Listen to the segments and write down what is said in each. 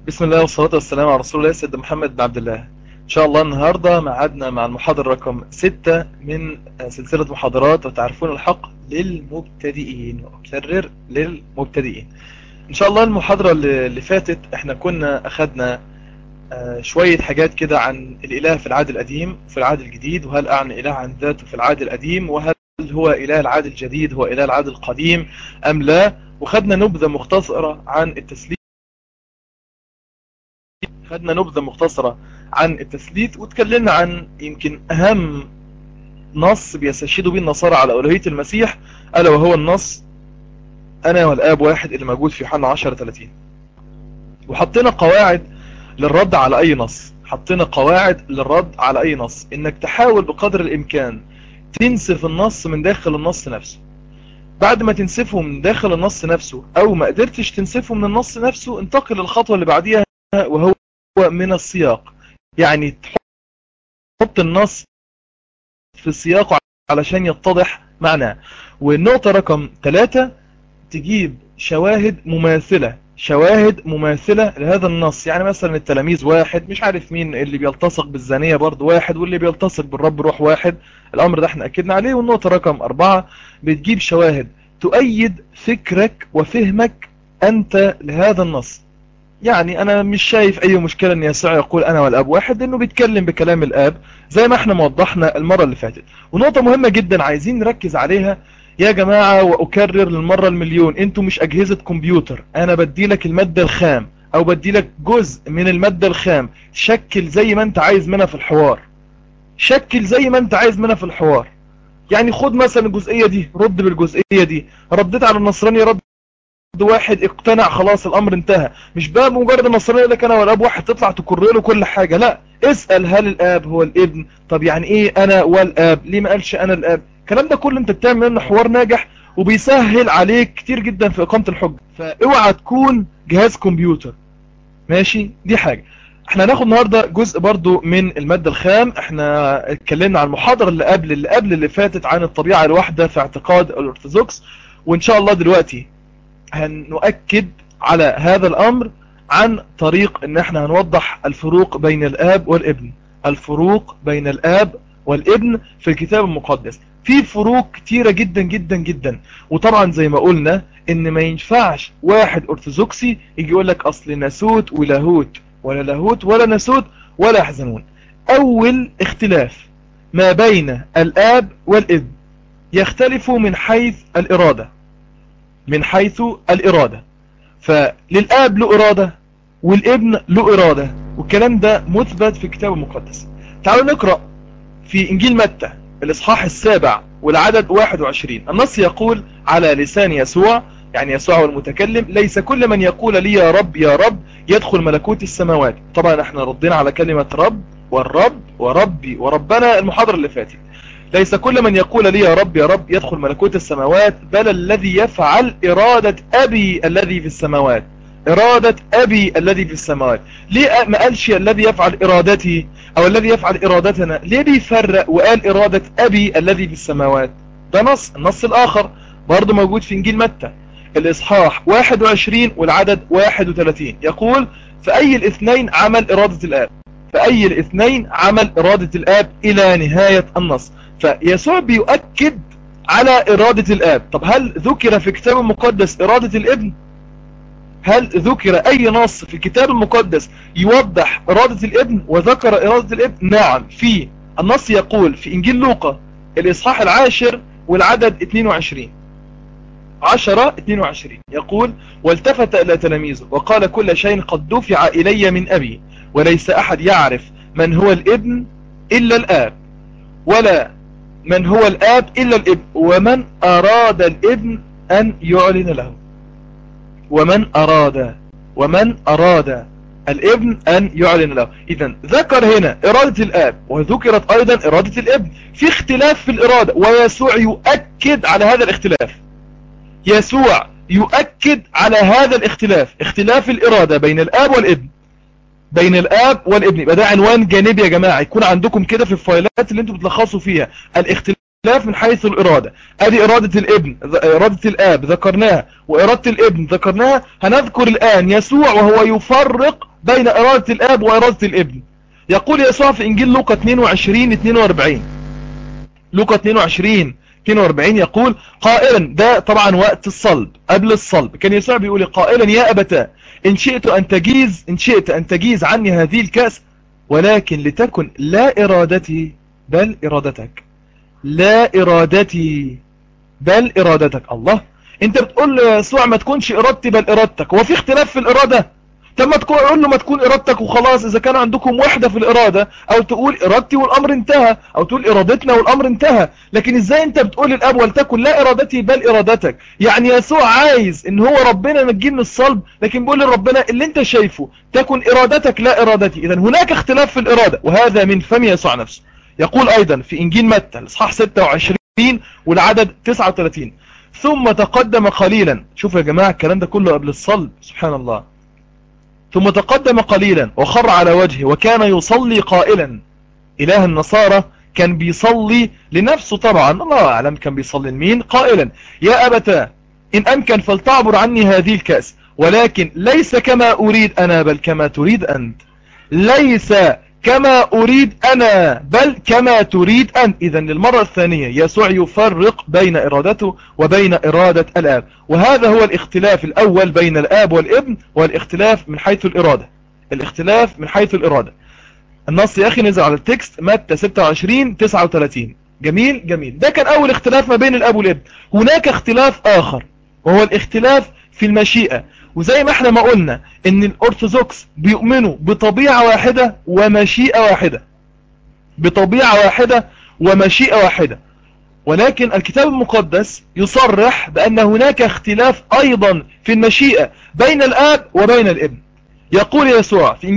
بسم الله والصلاة والسلام على رسول الله سيدنا محمد بن عبد الله. إن شاء الله النهاردة معادنا مع المحاضرة رقم 6 من سلسلة محاضرات وتعرفون الحق للمبتدئين، وأكرر للمبتدئين. إن شاء الله المحاضرة اللي فاتت احنا كنا أخدنا شوية حاجات كده عن الإله في العهد القديم وفي العهد الجديد، وهل أعني إله عن ذاته في العهد القديم، وهل هو إله العهد الجديد هو إله العهد القديم أم لا. وخدنا نبذة مختصرة عن التسليم خدنا نبذة مختصرة عن التثليث، واتكلمنا عن يمكن أهم نص بيستشهدوا به النصارى على ألوهية المسيح، ألا وهو النص أنا والآب واحد اللي موجود في يوحنا 10:30. وحطينا قواعد للرد على أي نص، إنك تحاول بقدر الإمكان تنسف النص من داخل النص نفسه. بعد ما تنسفه من داخل النص نفسه أو ما قدرتش تنسفه من النص نفسه، انتقل للخطوة اللي بعديها، وهو من السياق. يعني تحط النص في سياقه علشان يتضح معناه. والنقطة رقم 3، تجيب شواهد مماثلة لهذا النص. يعني مثلا التلاميذ واحد، مش عارف مين اللي بيلتصق بالزانية برضو واحد، واللي بيلتصق بالرب روح واحد. الأمر ده احنا أكدنا عليه. والنقطة رقم 4، بتجيب شواهد تؤيد فكرك وفهمك أنت لهذا النص. يعني انا مش شايف اي مشكلة ان يسوع يقول انا والاب واحد، لانه بيتكلم بكلام الاب زي ما احنا موضحنا المرة اللي فاتت. ونقطة مهمة جدا عايزين نركز عليها يا جماعة، واكرر للمرة المليون، انتوا مش اجهزة كمبيوتر. انا بديلك المادة الخام او بديلك جزء من المادة الخام، شكل زي ما انت عايز منها في الحوار. يعني خد مثلا الجزئية دي، رد بالجزئية دي. رديت على النصراني رد واحد، اقتنع، خلاص الامر انتهى. مش بقى مجرد النصراني يقول لك انا والاب واحد تطلع تكرر له كل حاجه. لا، اسال هل الاب هو الابن؟ طب يعني ايه انا والاب؟ ليه ما قالش انا الاب؟ الكلام ده كله انت بتعمل منه حوار ناجح، وبيسهل عليك كتير جدا في اقامه الحجه. فاوعى تكون جهاز كمبيوتر. ماشي، دي حاجه. احنا هناخد النهارده جزء برضو من الماده الخام. احنا اتكلمنا عن المحاضره اللي فاتت عن الطبيعه الواحده في اعتقاد الارثوذكس، وان شاء الله دلوقتي هنؤكد على هذا الامر عن طريق ان احنا هنوضح الفروق بين الاب والابن في الكتاب المقدس. في فروق كتيرة جدا جدا جدا. وطبعا زي ما قلنا ان ما ينفعش واحد ارثوذكسي يجي يقول لك اصل ناسوت ولاهوت، ولا لاهوت ولا ناسوت ولا يحزنون. اول اختلاف ما بين الاب والابن يختلف من حيث الإرادة. فللآب له إرادة والابن له إرادة، والكلام ده مثبت في الكتاب المقدس. تعالوا نقرأ في إنجيل متى الإصحاح 7 والعدد 21. النص يقول على لسان يسوع، يعني يسوع هو المتكلم: ليس كل من يقول لي يا رب يا رب يدخل ملكوت السماوات. طبعا احنا ردينا على كلمة رب والرب وربي وربنا المحاضرة اللي فاتت. ليس كل من يقول لي يا رب يا رب يدخل ملكوت السماوات، بل الذي يفعل إرادة أبي الذي في السماوات. ليه ما قالش الذي يفعل إرادتي أو الذي يفعل إرادتنا؟ ليه بيفرق وقال إرادة أبي الذي في السماوات؟ ده النص الآخر برضو موجود في إنجيل متى الإصحاح 21 والعدد 31. يقول: فأي الاثنين عمل إرادة الآب إلى نهاية النص. فيسوع بيؤكد على إرادة الآب. طب هل ذكر في الكتاب المقدس إرادة الابن؟ هل ذكر أي نص في الكتاب المقدس يوضح إرادة الابن وذكر إرادة الابن؟ نعم، في النص يقول في إنجيل لوقا الإصحاح 10 والعدد 22 يقول: والتفت إلى تلاميذه وقال: كل شيء قد دفع إلي من أبي، وليس أحد يعرف من هو الابن إلا الآب، ولا من هو الآب إلا الابن، ومن أراد الابن أن يعلن له. ومن أراد الابن أن يعلن له. إذن ذكر هنا إرادة الآب وذكرت أيضا إرادة الابن. في اختلاف في الإرادة، ويسوع يؤكد على هذا الاختلاف. اختلاف الإرادة بين الآب والابن. يبقى ده عنوان جانبي يا جماعة، يكون عندكم كده في الفايلات اللي انتم بتلخصوا فيها: الاختلاف اختلاف من حيث الإرادة. ادي إرادة الابن، إرادة الآب ذكرناها، وإرادة الابن ذكرناها. هنذكر الآن يسوع وهو يفرق بين إرادة الآب وإرادة الابن. يقول يسوع في إنجيل لوقا 22:42، لوقا 22:42 يقول قائلا، ده طبعا وقت الصلب، قبل الصلب كان يسوع بيقول قائلا يا أبتاه إن شئت أن تجيز عني هذه الكأس، ولكن لتكن لا إرادتي بل إرادتك. لا إرادتي بل إرادتك. الله، انت بتقول له يسوع ما تكونش إرادتي بل إرادتك، هو في اختلاف في الإرادة؟ طب ما تقول له ما تكون إرادتك وخلاص، إذا كان عندكم وحدة في الإرادة، أو تقول إرادتي والأمر انتهى، أو تقول إرادتنا والأمر انتهى. لكن إزاي أنت بتقول للأب ولتكن لا إرادتي بل إرادتك؟ يعني يسوع عايز إن هو ربنا ينجيه من الصلب، لكن بيقول لربنا اللي أنت شايفه تكن إرادتك لا إرادتي. إذن هناك اختلاف في الإرادة، وهذا من فم يسوع نفسه. يقول أيضا في إنجيل متى الإصحاح 26 والعدد 39 ثم تقدم قليلا. شوفوا يا جماعة الكلام ده كله قبل الصلب، سبحان الله. ثم تقدم قليلا وخر على وجهه وكان يصلي قائلا. إله النصارى كان بيصلي لنفسه طبعا، الله أعلم كان بيصلي لمين. قائلا يا أبتاه إن أمكن فلتعبر عني هذه الكأس، ولكن ليس كما أريد أنا بل كما تريد أنت. ليس كما أريد أنا بل كما تريد أنت. إذن للمرة الثانية يسوع يفرق بين إرادته وبين إرادة الآب، وهذا هو الاختلاف الأول بين الآب والابن، والاختلاف من حيث الإرادة. الاختلاف من حيث الإرادة. النص يا أخي نزل على التكست متى 26:39. جميل جميل. ده كان أول اختلاف ما بين الآب والابن. هناك اختلاف آخر وهو الاختلاف في المشيئة. وزي ما احنا ما قلنا ان الأرثوذكس بيؤمنوا بطبيعة واحدة ومشيئة واحدة، بطبيعة واحدة ومشيئة واحدة، ولكن الكتاب المقدس يصرح بأن هناك اختلاف أيضا في المشيئة بين الآب وبين الابن. يقول يسوع في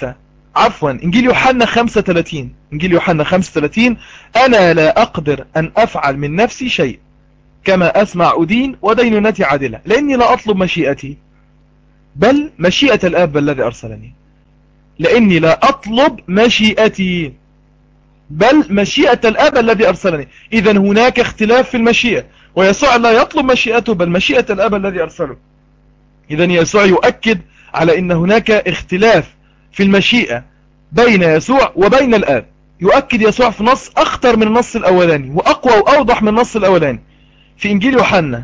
إنجيل يوحنا 35، إنجيل يوحنا 35 أنا لا أقدر أن أفعل من نفسي شيء، كما أسمع أدين ودينونتي عادلة، لأني لا أطلب مشيئتي بل مشيئة الآب الذي أرسلني. لأني لا أطلب مشيئتي بل مشيئة الآب الذي أرسلني. إذن هناك اختلاف في المشيئة، ويسوع لا يطلب مشيئته بل مشيئة الآب الذي أرسله. إذن يسوع يؤكد على أن هناك اختلاف في المشيئة بين يسوع وبين الآب. يؤكد يسوع في نص أخطر من النص الأولاني وأقوى وأوضح من النص الأولاني في إنجيل يوحنا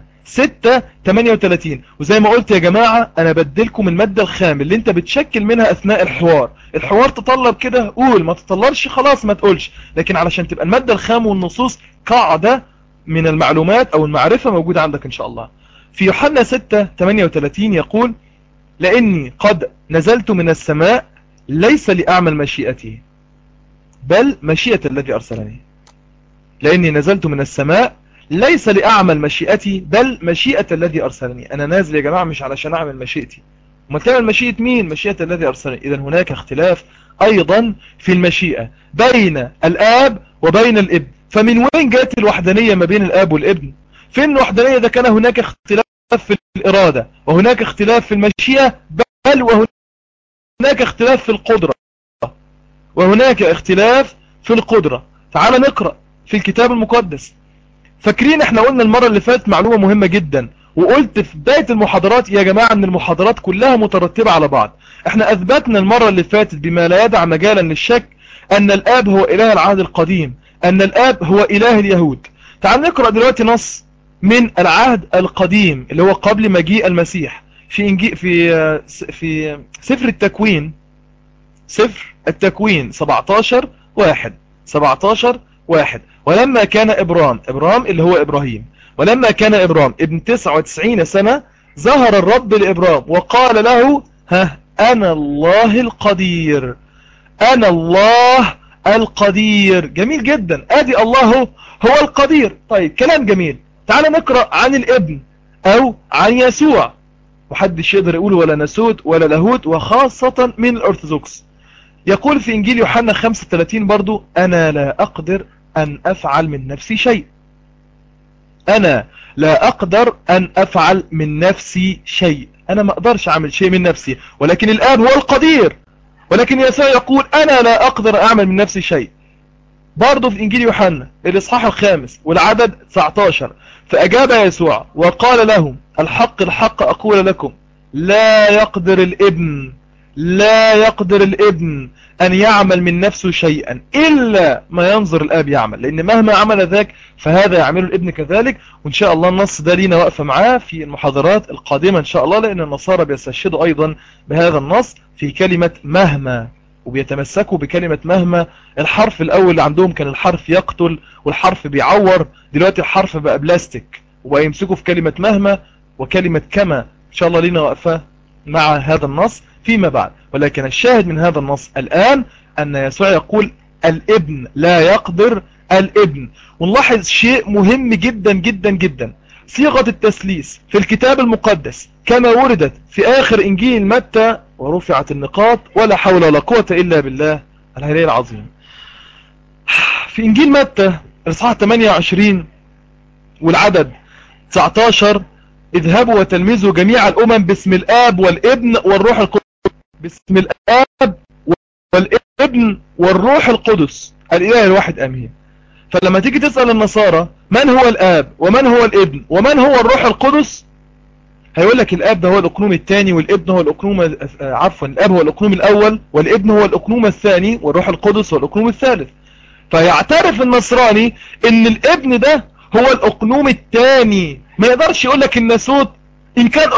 6:38. وزي ما قلت يا جماعة أنا بدلكم المادة الخام اللي انت بتشكل منها أثناء الحوار تطلب كده قول، ما تطلبش خلاص ما تقولش، لكن علشان تبقى المادة الخام والنصوص قاعدة من المعلومات أو المعرفة موجودة عندك إن شاء الله. في يوحنا 6:38 يقول لأني قد نزلت من السماء ليس لأعمل مشيئتي بل مشيئة الذي أرسلني. لأني نزلت من السماء ليس لأعمل مشيئتي بل مشيئة الذي أرسلني. أنا نازل يا جماعة مش علشان أعمل مشيئتي، وما تعمل مشيئة مين؟ مشيئة الذي أرسلني. إذن هناك اختلاف أيضا في المشيئة بين الآب وبين الابن. فمن وين جاءت الوحدانية ما بين الآب والابن؟ فين الوحدانية؟ ده كان هناك اختلاف في الإرادة، وهناك اختلاف في المشيئة، بل وهناك اختلاف في القدرة، وهناك اختلاف في القدرة. تعال نقرأ في الكتاب المقدس. فاكرين احنا قلنا المرة اللي فاتت معلومة مهمة جدا، وقلت في بداية المحاضرات يا جماعة ان المحاضرات كلها مترتبة على بعض. احنا اثبتنا المرة اللي فاتت بما لا يدع مجالا للشك ان الاب هو اله العهد القديم، ان الاب هو اله اليهود. تعال نقرأ دلوقتي نص من العهد القديم اللي هو قبل مجيء المسيح في سفر التكوين، سفر التكوين 17:1. ولما كان إبرام اللي هو إبراهيم، ولما كان إبرام ابن 99 سنة ظهر الرب لإبرام وقال له أنا الله القدير، أنا الله القدير. جميل جدا، أدي الله هو القدير. طيب كلام جميل. تعال نقرأ عن الابن أو عن يسوع. محدش يقدر يقول ولا نسوت ولا لاهوت، وخاصة من الأرثوذكس. يقول في إنجيل يوحنا 35 برضو أنا لا أقدر أن أفعل من نفسي شيء. أنا لا أقدر أن أفعل من نفسي شيء، أنا ما أقدرش أعمل شيء من نفسي، ولكن الآب هو القدير. ولكن يسوع يقول أنا لا أقدر أعمل من نفسي شيء برضه في إنجيل يوحنا الإصحاح 5 والعدد 19: فأجاب يسوع وقال لهم: الحق الحق أقول لكم، لا يقدر الابن أن يعمل من نفسه شيئا إلا ما ينظر الآب يعمل، لأن مهما عمل ذاك فهذا يعمل الابن كذلك. وإن شاء الله النص ده لينا وقفة معاه في المحاضرات القادمة إن شاء الله، لأن النصارى بيستشهدوا أيضا بهذا النص في كلمة مهما، وبيتمسكوا بكلمة مهما. الحرف الأول اللي عندهم كان الحرف يقتل والحرف بيعور، دلوقتي الحرف بقى بلاستيك، ويمسكوا في كلمة مهما وكلمة كما. إن شاء الله لينا وقفة مع هذا النص فيما بعد، ولكن الشاهد من هذا النص الآن أن يسوع يقول الابن لا يقدر الابن. ونلاحظ شيء مهم جدا جدا جدا: صيغة التثليث في الكتاب المقدس كما وردت في آخر إنجيل متى، ورفعت النقاط ولا حول ولا قوة إلا بالله العلي العظيم. في إنجيل متى الإصحاح 28 والعدد 19: اذهبوا وتلمذوا جميع الأمم باسم الآب والابن والروح القدس. باسم الآب والابن والروح القدس الإله الواحد آمين. فلما تيجي تسأل النصارى من هو الآب ومن هو الابن ومن هو الروح القدس، هيقول لك الآب ده هو الأقنوم الثاني، والابن هو الأقنوم الآب هو الأقنوم الأول، والابن هو الأقنوم الثاني، والروح القدس هو الأقنوم الثالث. فيعترف النصراني ان الابن ده هو الأقنوم الثاني. ما يقدرش يقول لك الناسوت إن كان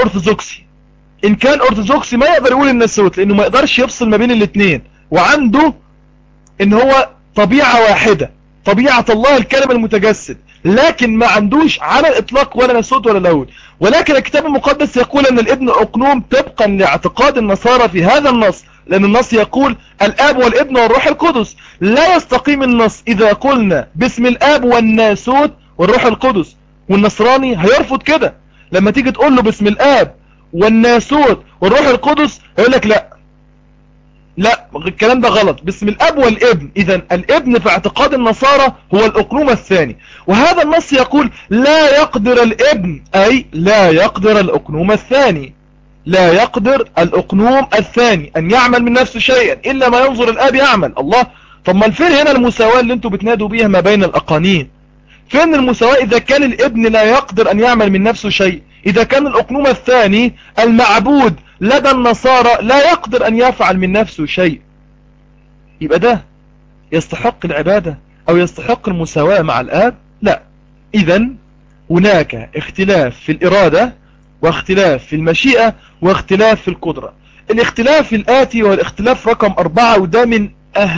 أرثوذكسي ما يقدر يقول الناسوت، لأنه ما يقدرش يفصل ما بين الاثنين، وعنده ان هو طبيعة واحدة، طبيعة الله الكلمة المتجسد، لكن ما عندوش على الإطلاق ولا ناسوت ولا لاهوت. ولكن الكتاب المقدس يقول أن الابن أقنوم طبقا لاعتقاد النصارى في هذا النص، لأن النص يقول الآب والابن والروح القدس. لا يستقيم النص إذا قلنا باسم الآب والناسوت والروح القدس، والنصراني هيرفض كده. لما تيجي تقول له باسم الآب والناسوت والروح القدس يقول لك لا الكلام ده غلط، باسم الاب والابن. اذا الابن في اعتقاد النصارى هو الاقنوم الثاني، وهذا النص يقول لا يقدر الابن، اي لا يقدر الاقنوم الثاني، لا يقدر الاقنوم الثاني ان يعمل من نفسه شيئا الا ما ينظر الاب يعمل. الله، طب ما الفين هنا المساواة اللي انتوا بتنادوا بيها ما بين الاقانيم؟ فين المساواة اذا كان الابن لا يقدر ان يعمل من نفسه شيء، اذا كان الاقنوم الثاني المعبود لدى النصارى لا يقدر ان يفعل من نفسه شيء؟ يبقى ده يستحق العبادة او يستحق المساواة مع الاب؟ لا. اذا هناك اختلاف في الارادة، واختلاف في المشيئة، واختلاف في القدرة. الاختلاف الاتي هو الاختلاف رقم 4، وده من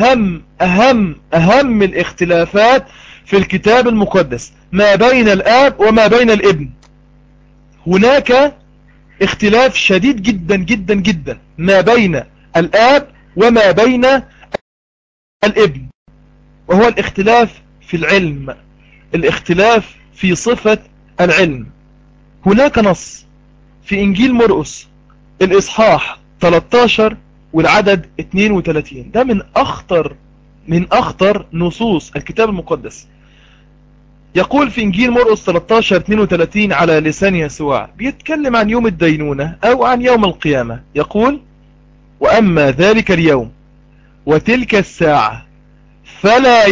اهم الاختلافات في الكتاب المقدس ما بين الآب وما بين الابن. هناك اختلاف شديد جدا جدا جدا ما بين الآب وما بين الابن، وهو الاختلاف في العلم، الاختلاف في صفة العلم. هناك نص في إنجيل مرقس الإصحاح 13 والعدد 32، ده من أخطر نصوص الكتاب المقدس. يقول في إنجيل مرقس 13:32 على لسان يسوع، بيتكلم عن يوم الدينونة أو عن يوم القيامة. يقول: وأما ذلك اليوم وتلك الساعة فلا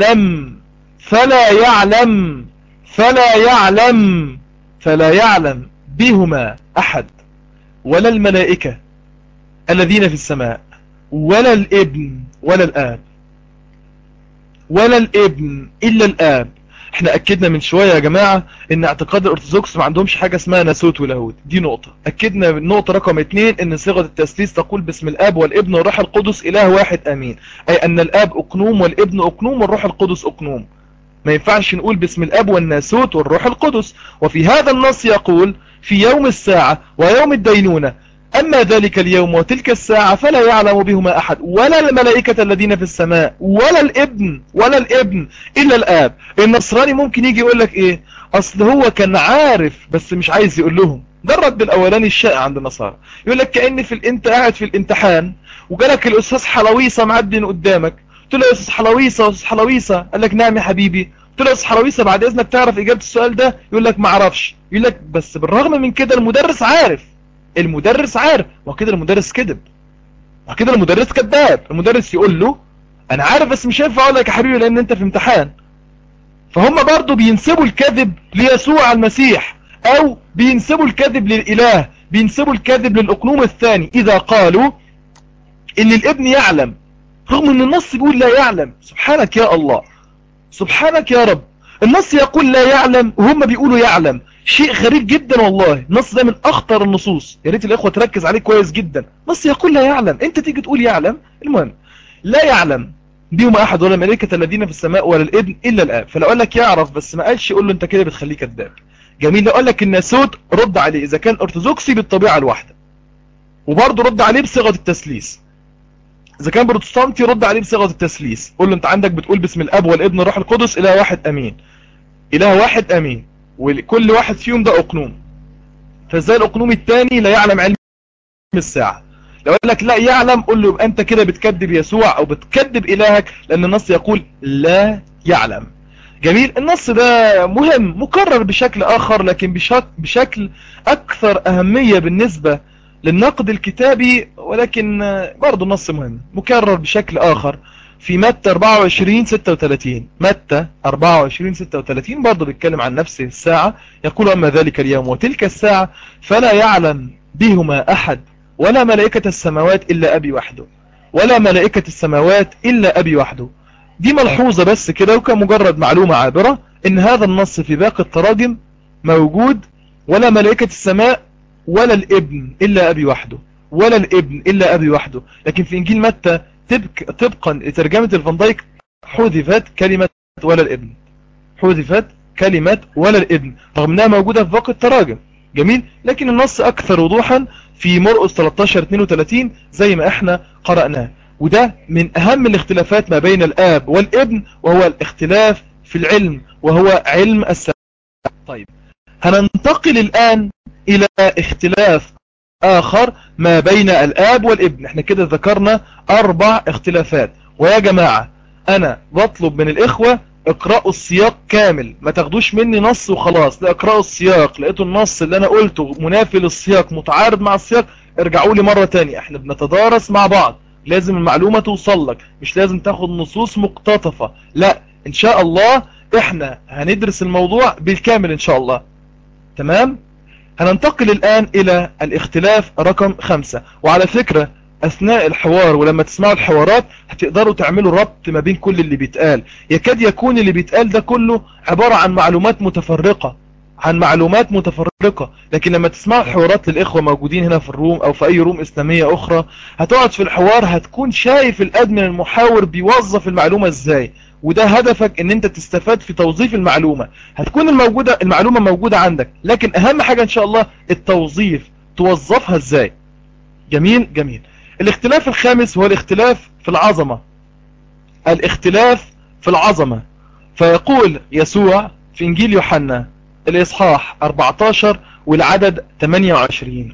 يعلم بهما أحد، ولا الملائكة الذين في السماء، ولا الابن ولا الآب، ولا الابن إلا الآب. احنا اكدنا من شوية يا جماعة ان اعتقاد الارثوذكس ما عندهمش حاجة اسمها ناسوت ولاهوت، دي نقطة. اكدنا النقطة رقم 2 ان صيغة التثليث تقول باسم الاب والابن والروح القدس اله واحد امين، اي ان الاب اقنوم والابن اقنوم والروح القدس اقنوم. ما ينفعش نقول باسم الاب والناسوت والروح القدس. وفي هذا النص يقول في يوم الساعة ويوم الدينونة: أما ذلك اليوم وتلك الساعة فلا يعلم بهما أحد، ولا الملائكة الذين في السماء، ولا الابن إلا الآب. النصراني ممكن يجي يقول لك إيه؟ أصل هو كان عارف بس مش عايز يقول لهم. ده الرد الأولاني الشائع عند النصارى. يقول لك كأن أنت قاعد في الامتحان وجالك الأستاذ حلويصة معدي من قدامك، قلت له يا أستاذ حلويصة، قال لك نعم يا حبيبي. قلت له يا أستاذ حلويصة بعد إذنك تعرف إجابة السؤال ده؟ يقول لك ما اعرفش. يقول لك بس بالرغم من كده المدرس عارف. وكده المدرس كذب، وكده المدرس كذاب. المدرس يقول له انا عارف بس مش هينفع اقول لك يا حبيبي لان انت في امتحان. فهم برضو بينسبوا الكذب ليسوع المسيح، او بينسبوا الكذب للاله، بينسبوا الكذب للاقنوم الثاني اذا قالوا ان الابن يعلم رغم ان النص بيقول لا يعلم. سبحانك يا الله، سبحانك يا رب. النص يقول لا يعلم وهم بيقولوا يعلم. شيء غريب جدا والله. النص ده من اخطر النصوص، يا ريت الاخوه تركز عليه كويس جدا. نص يقول لا يعلم، انت تيجي تقول يعلم. المهم لا يعلم بهم احد ولا ملائكه الذين في السماء ولا الابن الا الاب. فلو قال لك يعرف بس ما قالش قول له انت كده بتخليه كذاب. جميل. لو قال لك الناسوت رد عليه اذا كان ارثوذكسي بالطبيعه الواحده، وبرضه رد عليه بصيغه التثليث. اذا كان بروتستانتي رد عليه بصيغه التثليث، قول له انت عندك بتقول باسم الاب والابن والروح القدس اله واحد امين، اله واحد امين، وكل واحد فيهم ده اقنوم. فازاي الاقنوم الثاني لا يعلم علم الساعه؟ لو قال لك لا يعلم قول له يبقى انت كده بتكذب يسوع او بتكذب الهك، لان النص يقول لا يعلم. جميل. النص ده مهم، مكرر بشكل اخر لكن بشكل اكثر اهمية بالنسبة للنقد الكتابي، ولكن برضو النص مهم مكرر بشكل اخر في متى 24:36. متى 24:36 برضو بيتكلم عن نفس الساعة. يقول اما ذلك اليوم وتلك الساعة فلا يعلم بهما احد ولا ملائكة السماوات الا ابي وحده، ولا ملائكة السماوات الا ابي وحده. دي ملحوظة بس كده وكمجرد معلومة عابرة ان هذا النص في باقي التراجم موجود ولا ملائكة السماء ولا الابن الا ابي وحده، ولا الابن الا ابي وحده. لكن في انجيل متى طبقا لترجمة الفان دايك حذفت كلمة ولا الابن، حذفت كلمة ولا الابن رغم انها موجودة في باقي التراجم. جميل. لكن النص اكثر وضوحا في مرقس 13:32 زي ما احنا قرأناه. وده من اهم الاختلافات ما بين الاب والابن، وهو الاختلاف في العلم وهو علم الساعة. طيب هننتقل الان الى اختلاف اخر ما بين الاب والابن. احنا كده ذكرنا 4 اختلافات. ويا جماعة انا بطلب من الاخوة اقرأوا السياق كامل، ما تاخدوش مني نص وخلاص، لا اقرأوا السياق. لقيتوا النص اللي انا قلته منافي للسياق متعارض مع السياق ارجعوا لي مرة تانية. احنا بنتدارس مع بعض، لازم المعلومة توصل لك، مش لازم تاخد نصوص مقتطفة. لا ان شاء الله احنا هندرس الموضوع بالكامل ان شاء الله. تمام. هننتقل الآن إلى الاختلاف رقم 5. وعلى فكرة أثناء الحوار ولما تسمعوا الحوارات هتقدروا تعملوا ربط ما بين كل اللي بيتقال. يكاد يكون اللي بيتقال ده كله عبارة عن معلومات متفرقة، عن معلومات متفرقة. لكن لما تسمعوا الحوارات للإخوة موجودين هنا في الروم أو في أي روم إسلامية أخرى، هتقعد في الحوار هتكون شايف الأدمن المحاور بيوظف المعلومة إزاي، وده هدفك ان انت تستفاد في توظيف المعلومة. هتكون المعلومة موجودة عندك، لكن اهم حاجة ان شاء الله التوظيف، توظفها ازاي. جميل جميل. الاختلاف الخامس هو الاختلاف في العظمة. الاختلاف في العظمة. فيقول يسوع في انجيل يوحنا الاصحاح 14 والعدد 28،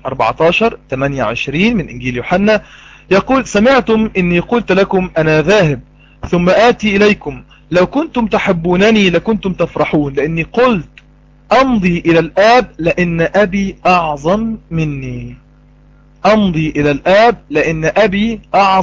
14-28 من انجيل يوحنا، يقول سمعتم اني قلت لكم انا ذاهب ثم آتي إليكم، لو كنتم تحبونني لكنتم تفرحون، لأني قلت أمضي إلى الآب لأن أبي أعظم مني. أمضي إلى الآب لأن أبي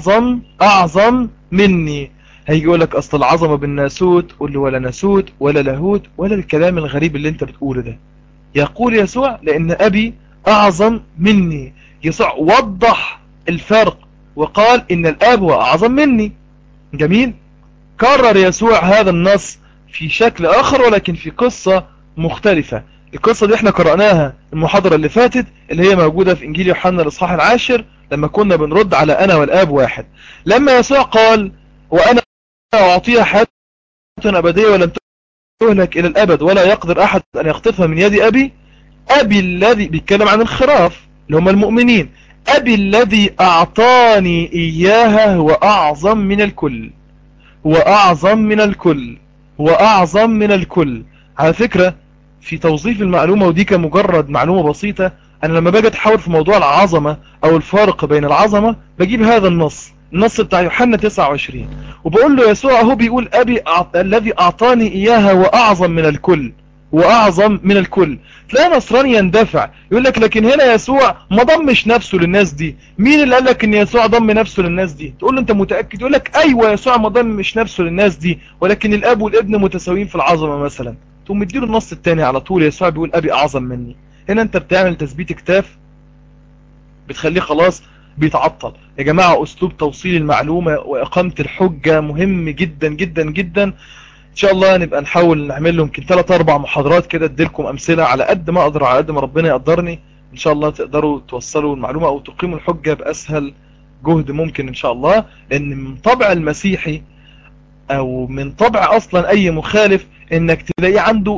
أعظم مني. هيجي يقول لك أصل العظمة بالناسوت، قول له ولا ناسوت ولا لاهوت ولا الكلام الغريب اللي انت بتقوله ده. يقول يسوع لأن أبي أعظم مني. يسوع وضح الفرق وقال إن الآب هو أعظم مني. جميل. كرر يسوع هذا النص في شكل آخر ولكن في قصة مختلفة. القصة دي احنا قرأناها المحاضرة اللي فاتت اللي هي موجودة في إنجيل يوحنا الإصحاح 10 لما كنا بنرد على أنا والآب واحد. لما يسوع قال وأنا أعطيها حياة أبدية ولم تهلك إلى الأبد ولا يقدر أحد أن يخطفها من يد أبي الذي بيتكلم عن الخراف اللي هم المؤمنين، أبي الذي أعطاني إياها هو أعظم من الكل، هو أعظم من الكل، هو أعظم من الكل. على فكرة في توظيف المعلومة، ودي كمجرد معلومة بسيطة، أنا لما باجي أتحاور في موضوع العظمة أو الفارق بين العظمة بجيب هذا النص بتاع يوحنا 29 وبقول له يسوع هو بيقول أبي الذي أعطاني إياها هو أعظم من الكل، واعظم من الكل. تلاقي نصراني يندفع يقول لك لكن هنا يسوع ما ضمش نفسه للناس دي. مين اللي قال لك ان يسوع ضم نفسه للناس دي؟ تقول له انت متاكد؟ يقول لك ايوه يسوع ما ضمش نفسه للناس دي، ولكن الاب والابن متساويين في العظمه مثلا. تقوم مديله النص الثاني على طول، يسوع بيقول ابي اعظم مني. هنا انت بتعمل تثبيت كتاف، بتخليه خلاص بيتعطل. يا جماعه اسلوب توصيل المعلومه واقامه الحجه مهم جدا جدا جدا. ان شاء الله نبقى نحاول نعمل له يمكن 3 4 محاضرات كده، اديلكم امثله على قد ما اقدر، على قد ما ربنا يقدرني. ان شاء الله تقدروا توصلوا المعلومه او تقيموا الحجه باسهل جهد ممكن ان شاء الله. لان من طبع المسيحي او من طبع اصلا اي مخالف انك تلاقيه عنده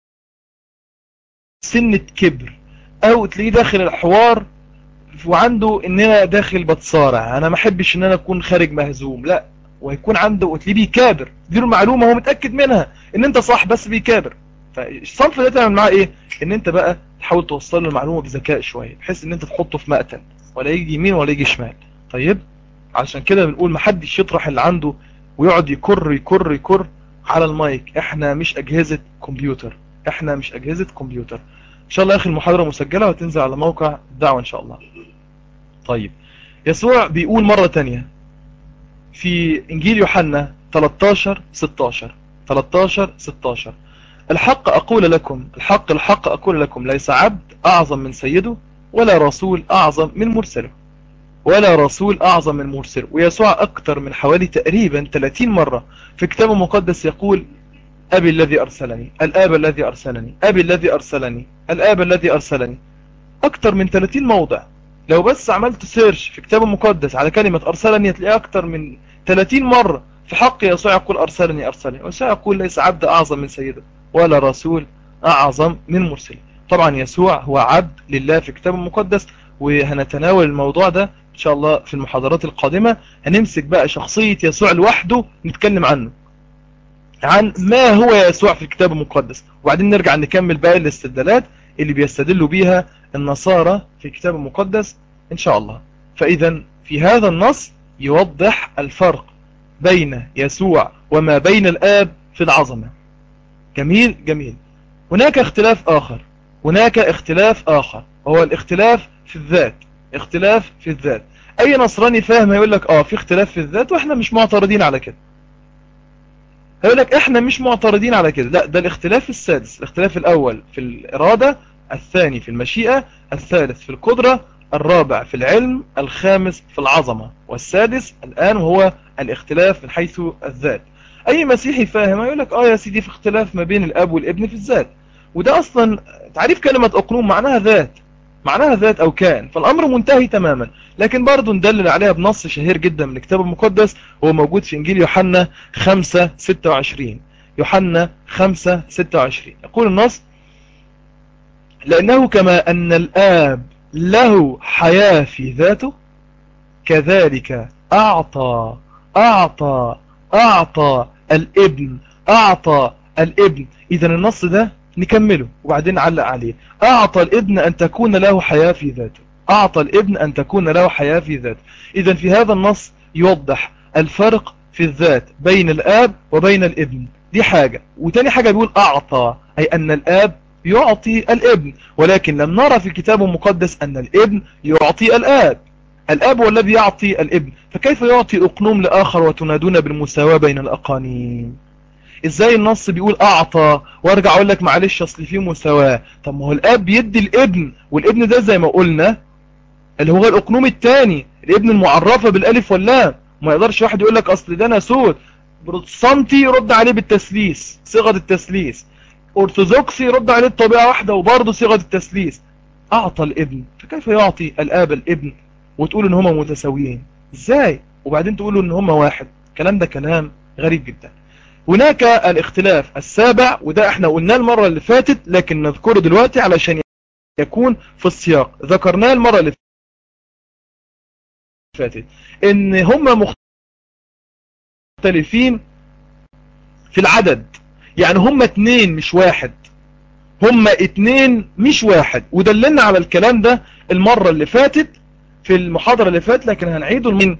سنه كبر، او تلاقيه داخل الحوار وعنده ان انا داخل بتصارع، انا ما احبش ان انا اكون خارج مهزوم، لا. ويكون عنده وتلاقيه بيكابر، تديله معلومه هو متاكد منها ان انت صح بس بيكابر. فالصنف ده تعمل معاه ايه؟ ان انت بقى تحاول توصل له المعلومه بذكاء شويه، بحيث ان انت تحطه في مقتل، ولا يجي يمين ولا يجي شمال. طيب، عشان كده بنقول محدش يطرح اللي عنده ويقعد يكر يكر يكر على المايك. احنا مش اجهزه كمبيوتر، احنا مش اجهزه كمبيوتر. ان شاء الله اخر المحاضره مسجله وتنزل على موقع الدعوه ان شاء الله. طيب، يسوع بيقول مرة تانية في إنجيل يوحنا 13-16 13-16: الحق أقول لكم، الحق أقول لكم، ليس عبد أعظم من سيده، ولا رسول أعظم من مرسله، ولا رسول أعظم من مرسله. ويسوع أكتر من حوالي تقريبا 30 مرة في كتابه المقدس يقول أبي الذي أرسلني، الآب الذي أرسلني، أبي الذي أرسلني، الآب الذي أرسلني. أكتر من 30 موضع. لو بس عملت سيرش في كتاب المقدس على كلمة أرسلني هتلاقيها أكتر من 30 مرة. في حق يسوع يقول أرسلني أرسلني، ويسوع يقول ليس عبد أعظم من سيده، ولا رسول أعظم من مرسله. طبعا يسوع هو عبد لله في كتاب المقدس، وهنتناول الموضوع ده إن شاء الله في المحاضرات القادمة. هنمسك بقى شخصية يسوع لوحده نتكلم عنه، عن ما هو يسوع في الكتاب المقدس، وبعدين نرجع نكمل باقي الاستدلالات اللي بيستدلوا بيها النصارى في الكتاب المقدس إن شاء الله. فإذا في هذا النص يوضح الفرق بين يسوع وما بين الآب في العظمة. جميل جميل. هناك اختلاف آخر، هناك اختلاف آخر، وهو الاختلاف في الذات. اختلاف في الذات. أي نصراني فاهم هيقول لك في اختلاف في الذات وإحنا مش معترضين على كده. هيقول لك احنا مش معترضين على كده. لا، ده الاختلاف السادس. الاختلاف الاول في الارادة، الثاني في المشيئة، الثالث في القدرة، الرابع في العلم، الخامس في العظمة، والسادس الان هو الاختلاف من حيث الذات. اي مسيحي فاهم هيقول لك يا سيدي في اختلاف ما بين الاب والابن في الذات. وده اصلا تعريف كلمة اقنوم معناها ذات، معناها ذات او كان، فالامر منتهي تماما. لكن برضو ندلل عليها بنص شهير جدا من الكتاب المقدس، هو موجود في انجيل يوحنا 5:26. يوحنا 5:26 يقول النص: لانه كما ان الاب له حياة في ذاته، كذلك اعطى اعطى الابن، اعطى الابن. اذا النص ده نكمله وبعدين نعلق عليه. اعطى الابن ان تكون له حياة في ذاته، اعطى الابن ان تكون له حياة في ذاته. اذا في هذا النص يوضح الفرق في الذات بين الاب وبين الابن. دي حاجة. وتاني حاجة بيقول اعطى، اي ان الاب يعطي الابن، ولكن لم نرى في الكتاب المقدس ان الابن يعطي الاب. الاب هو الذي يعطي الابن، فكيف يعطي اقنوم لاخر وتنادون بالمساواة بين الاقانيم؟ ازاي النص بيقول اعطى وارجع اقول لك معلش اصل فيه مساواة؟ طب ما هو الاب يدي الابن، والابن ده زي ما قلنا اللي هو الاقنوم الثاني، الابن المعرفة بالالف واللام. ما يقدرش واحد يقول لك اصل ده ناسوت. بروتستانتي يرد عليه بالتثليث، صيغة التثليث. ارثوذكسي يرد عليه بطبيعة واحدة وبرضه صيغة التثليث. اعطى الابن، فكيف يعطي الاب الابن وتقول ان هما متساويين؟ ازاي؟ وبعدين تقولوا ان هما واحد؟ الكلام ده كلام غريب جدا. هناك الاختلاف السابع، وده احنا قلناه المرة اللي فاتت لكن نذكره دلوقتي علشان يكون في السياق. ذكرناه المرة اللي فاتت ان هما مختلفين في العدد. يعني هما 2 مش واحد، هما 2 مش واحد. ودللنا على الكلام ده المرة اللي فاتت في المحاضرة اللي فاتت، لكن هنعيده لمين؟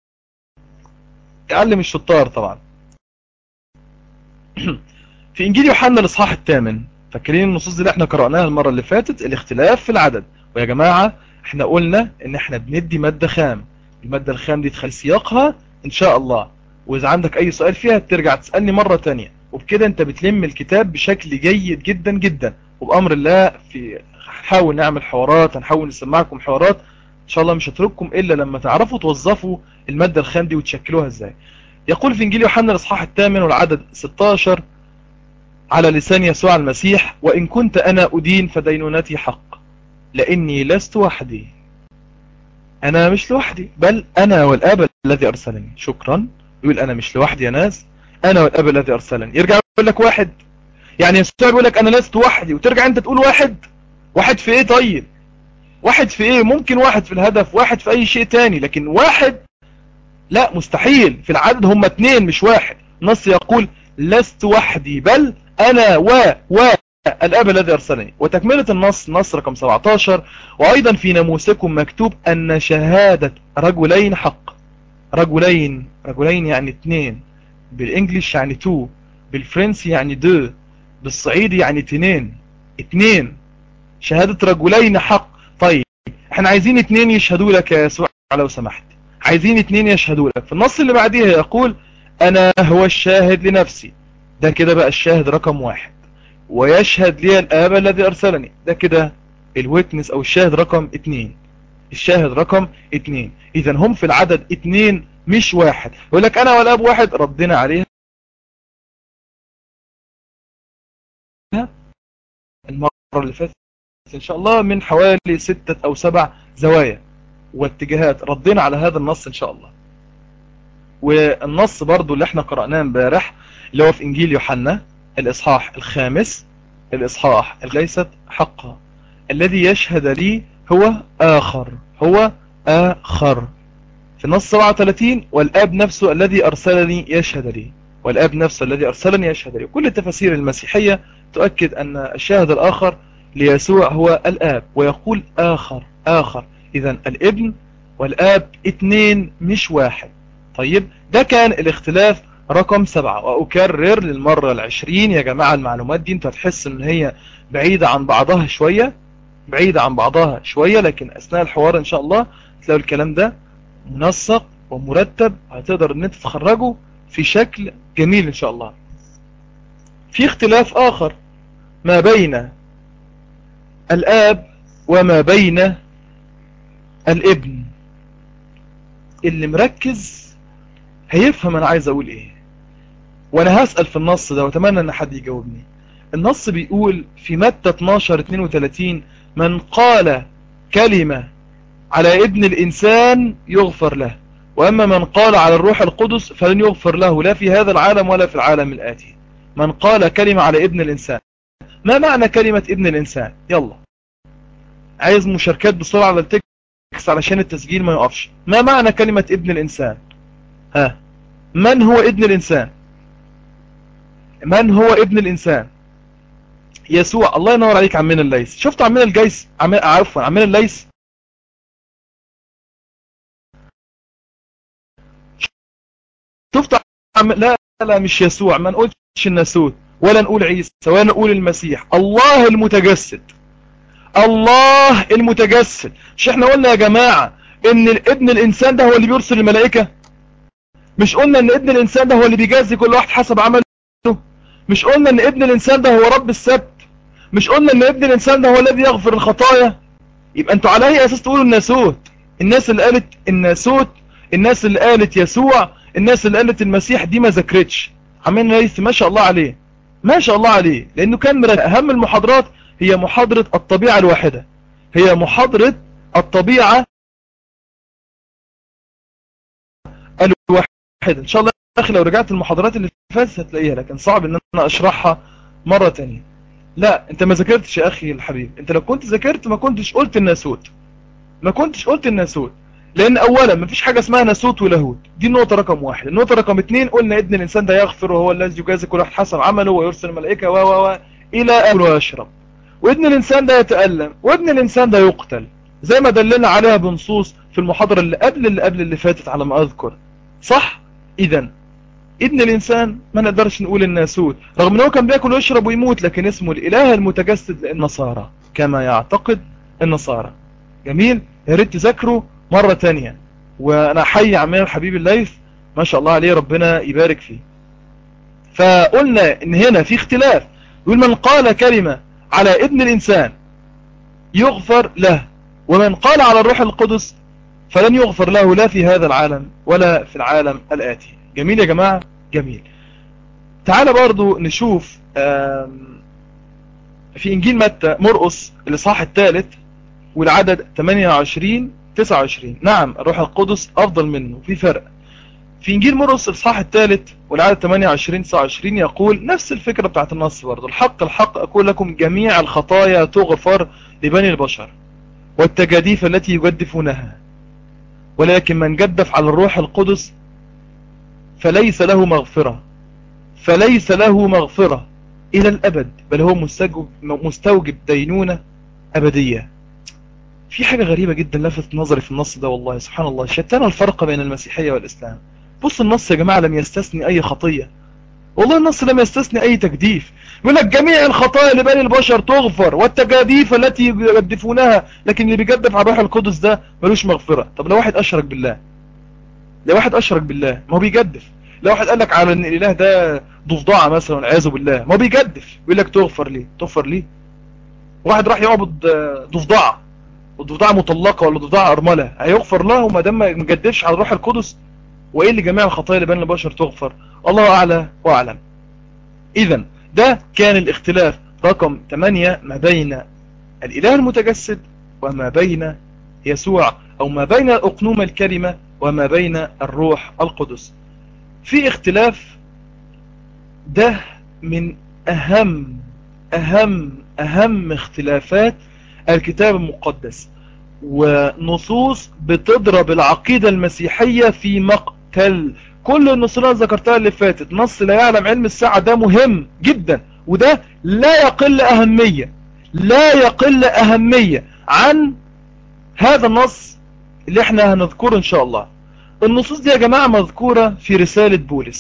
يعلم الشطار طبعا. في انجيل يوحنا الاصحاح 8 فاكرين النصوص دي اللي احنا قرأناها المرة اللي فاتت؟ الاختلاف في العدد. ويا جماعة احنا قلنا ان احنا بندي مادة خام، المادة الخام دي تخلي سياقها ان شاء الله، واذا عندك اي سؤال فيها ترجع تسألني مرة تانية، وبكده انت بتلم الكتاب بشكل جيد جدا جدا. وبأمر الله هنحاول نعمل حوارات، هنحاول نسمعكم حوارات ان شاء الله، مش هترككم الا لما تعرفوا توظفوا المادة الخام دي وتشكلوها ازاي. يقول في انجيل يوحنا الاصحاح 8 والعدد 16 على لسان يسوع المسيح: وإن كنت أنا أدين فدينونتي حق، لأني لست وحدي. أنا مش لوحدي، بل أنا والآب الذي أرسلني. شكرا. يقول أنا مش لوحدي يا ناس، أنا والآب الذي أرسلني. يرجع يقول لك واحد، يعني يسوع يقول لك أنا لست وحدي وترجع أنت تقول واحد. واحد في إيه طيب؟ واحد في إيه؟ ممكن واحد في الهدف، واحد في أي شيء تاني، لكن واحد لا، مستحيل. في العدد هم اتنين مش واحد. النص يقول لست وحدي بل أنا الآب الذي أرسلني. وتكملة النص، نص رقم 17: وأيضا في ناموسكم مكتوب أن شهادة رجلين حق. رجلين يعني اتنين، بالإنجليش يعني تو، بالفرنسي يعني دو، بالصعيدي يعني اتنين. شهادة رجلين حق. طيب احنا عايزين اتنين يشهدوا لك يا يسوع لو سمحت، عايزين اتنين يشهدوا لك. في النص اللي بعديها يقول أنا هو الشاهد لنفسي. ده كده بقى الشاهد رقم واحد. ويشهد لي الآب الذي أرسلني. ده كده الويتنس أو الشاهد رقم اتنين. الشاهد رقم اتنين. إذا هم في العدد اتنين مش واحد. يقول لك أنا والآب واحد، ردنا عليها المرة اللي فاتت إن شاء الله من حوالي 6 أو 7 زوايا واتجاهات، ردينا على هذا النص إن شاء الله. والنص برضو اللي احنا قرأناه امبارح اللي هو في إنجيل يوحنا الإصحاح 5، الإصحاح ليست حقها، الذي يشهد لي هو آخر. في النص 37: والآب نفسه الذي أرسلني يشهد لي، والآب نفسه الذي أرسلني يشهد لي. كل التفاسير المسيحية تؤكد أن الشاهد الآخر ليسوع هو الآب. ويقول آخر. إذا الابن والآب اتنين مش واحد. طيب ده كان الاختلاف رقم 7. وأكرر للمرة 20 يا جماعة، المعلومات دي انت هتحس ان هي بعيدة عن بعضها شوية، لكن أثناء الحوار إن شاء الله تلاقوا الكلام ده منسق ومرتب، هتقدر ان انت تخرجه في شكل جميل إن شاء الله. في اختلاف آخر ما بين الآب وما بين الابن. اللي مركز هيفهم أنا عايز أقول إيه، وأنا هسأل في النص ده وأتمنى أن حد يجاوبني. النص بيقول في متى 12:32: من قال كلمة على ابن الإنسان يغفر له، وأما من قال على الروح القدس فلن يغفر له، لا في هذا العالم ولا في العالم الآتي. من قال كلمة على ابن الإنسان. ما معنى كلمة ابن الإنسان؟ يلا عايز مشاركات بسرعة على التكست علشان التسجيل ما يقفش. ما معنى كلمة ابن الإنسان؟ من هو ابن الإنسان؟ من هو ابن الإنسان؟ يسوع. الله ينور عليك عمنا الليث. شفت عمنا الجيس، عمنا الليث. شفت لا مش يسوع، ما نقولش الناسوت ولا نقول عيسى ولا نقول المسيح. الله المتجسد. مش احنا قلنا يا جماعة ان ابن الانسان ده هو اللي بيرسل الملائكة؟ مش قلنا ان ابن الانسان ده هو اللي بيجازي كل واحد حسب عمله؟ مش قلنا ان ابن الانسان ده هو رب السبت؟ مش قلنا ان ابن الانسان ده هو الذي يغفر الخطايا؟ يبقى انتوا على اي اساس تقولوا الناسوت؟ الناس اللي قالت الناسوت، الناس اللي قالت يسوع، الناس اللي قالت المسيح دي ما ذكرتش. عمنا ليث ما شاء الله عليه، ما شاء الله عليه، لانه كان من اهم المحاضرات هي محاضرة الطبيعة الواحدة، هي محاضرة الطبيعة الواحدة. ان شاء الله يا اخي لو رجعت المحاضرات اللي فاتت هتلاقيها، لكن صعب ان انا اشرحها مرة تانية. لا انت ما ذاكرتش يا اخي الحبيب، انت لو كنت ذاكرت ما كنتش قلت الناسوت، لان اولا ما فيش حاجة اسمها ناسوت ولاهوت. دي النقطة رقم 1. النقطة رقم 2: قلنا ابن الانسان ده يغفر وهو الذي يجازي كل واحد حسب عمله ويرسل الملائكة الى اكل ويشرب، وابن الانسان ده يتألم، وابن الانسان ده يقتل، زي ما دلنا عليها بنصوص في المحاضرة اللي قبل اللي فاتت على ما اذكر. صح؟ اذا ابن الإنسان ما نقدرش نقول الناسوت، رغم أنه كان بيأكل ويشرب ويموت، لكن اسمه الإله المتجسد للنصارى كما يعتقد النصارى. جميل، يا ريت تذاكروا مرة تانية. وأنا أحيي عمنا الحبيب الليث ما شاء الله عليه، ربنا يبارك فيه. فقلنا إن هنا في اختلاف، يقول من قال كلمة على ابن الإنسان يغفر له، ومن قال على الروح القدس فلن يغفر له لا في هذا العالم ولا في العالم الآتي. جميل يا جماعة، جميل. تعال برضو نشوف في إنجيل متى مرقس الإصحاح الثالث والعدد 28-29. نعم الروح القدس أفضل منه، في فرق. في إنجيل مرقس الإصحاح الثالث والعدد 28-29 يقول نفس الفكرة بتاعت النص برضو: الحق الحق أقول لكم جميع الخطايا تغفر لبني البشر والتجاديف التي يجدفونها، ولكن من جدف على الروح القدس فليس له مغفرة إلى الأبد، بل هو مستوجب دينونة أبدية. في حاجة غريبة جدا لفت نظري في النص ده، والله سبحان الله، شتان الفرق بين المسيحية والإسلام. بص النص يا جماعة لم يستثني أي خطية، والله النص لم يستثني أي تجديف. يقول لك جميع الخطايا لبني البشر تغفر والتجاديف التي يجدفونها، لكن اللي بيجدف على الروح القدس ده ملوش مغفرة. طب لو واحد أشرك بالله، ما هو بيجدف. لو واحد قال لك على ان الاله ده ضفدعه مثلا والعياذ بالله، ما هو بيجدف، يقول لك تغفر ليه. واحد راح يعبد ضفدعه، والضفدعه مطلقه ولا ضفدعه ارمله، هيغفر له ما دام ما جدفش على الروح القدس؟ وايه اللي جميع الخطايا اللي بين البشر تغفر؟ الله اعلى واعلم. اذا ده كان الاختلاف رقم 8 ما بين الاله المتجسد وما بين يسوع، او ما بين اقنوم الكلمه وما بين الروح القدس. في اختلاف ده من أهم اختلافات الكتاب المقدس، ونصوص بتضرب العقيدة المسيحية في مقتل. كل النصوص اللي ذكرتها اللي فاتت، نص لا يعلم علم الساعة ده مهم جدا، وده لا يقل أهمية عن هذا النص اللي احنا هنذكره ان شاء الله. النصوص دي يا جماعة مذكورة في رسالة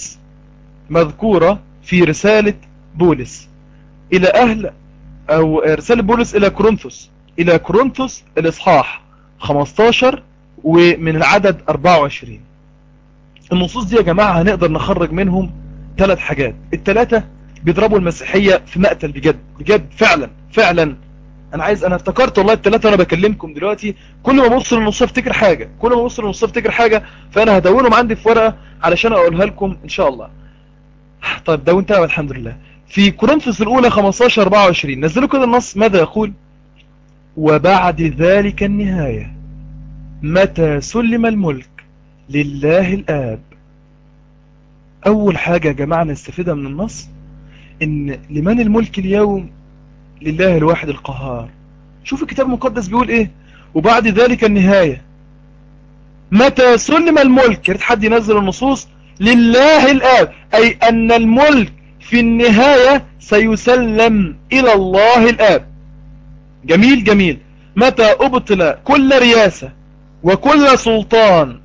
بولس إلى أهل، أو رسالة بولس إلى كورنثوس الإصحاح 15 ومن العدد 24. النصوص دي يا جماعة هنقدر نخرج منهم 3 حاجات، ال3 بيضربوا المسيحية في مقتل بجد فعلا. انا افتكرت والله ال3 وانا بكلمكم دلوقتي، كل ما ابص للنص افتكر حاجة، فانا هدونهم عندي في ورقة علشان اقولها لكم ان شاء الله. طيب دونتها والحمد لله. في كورنثوس الاولى 15-24 نزلوا كده النص ماذا يقول: وبعد ذلك النهاية متى سلم الملك لله الآب. اول حاجة يا جماعة نستفيدها من النص ان لمن الملك اليوم؟ لله الواحد القهار. شوف الكتاب المقدس بيقول ايه: وبعد ذلك النهاية متى سلم الملك. يا ريت حد ينزل النصوص لله الآب، أي أن الملك في النهاية سيسلم إلى الله الآب. جميل. متى أبطل كل رياسة وكل سلطان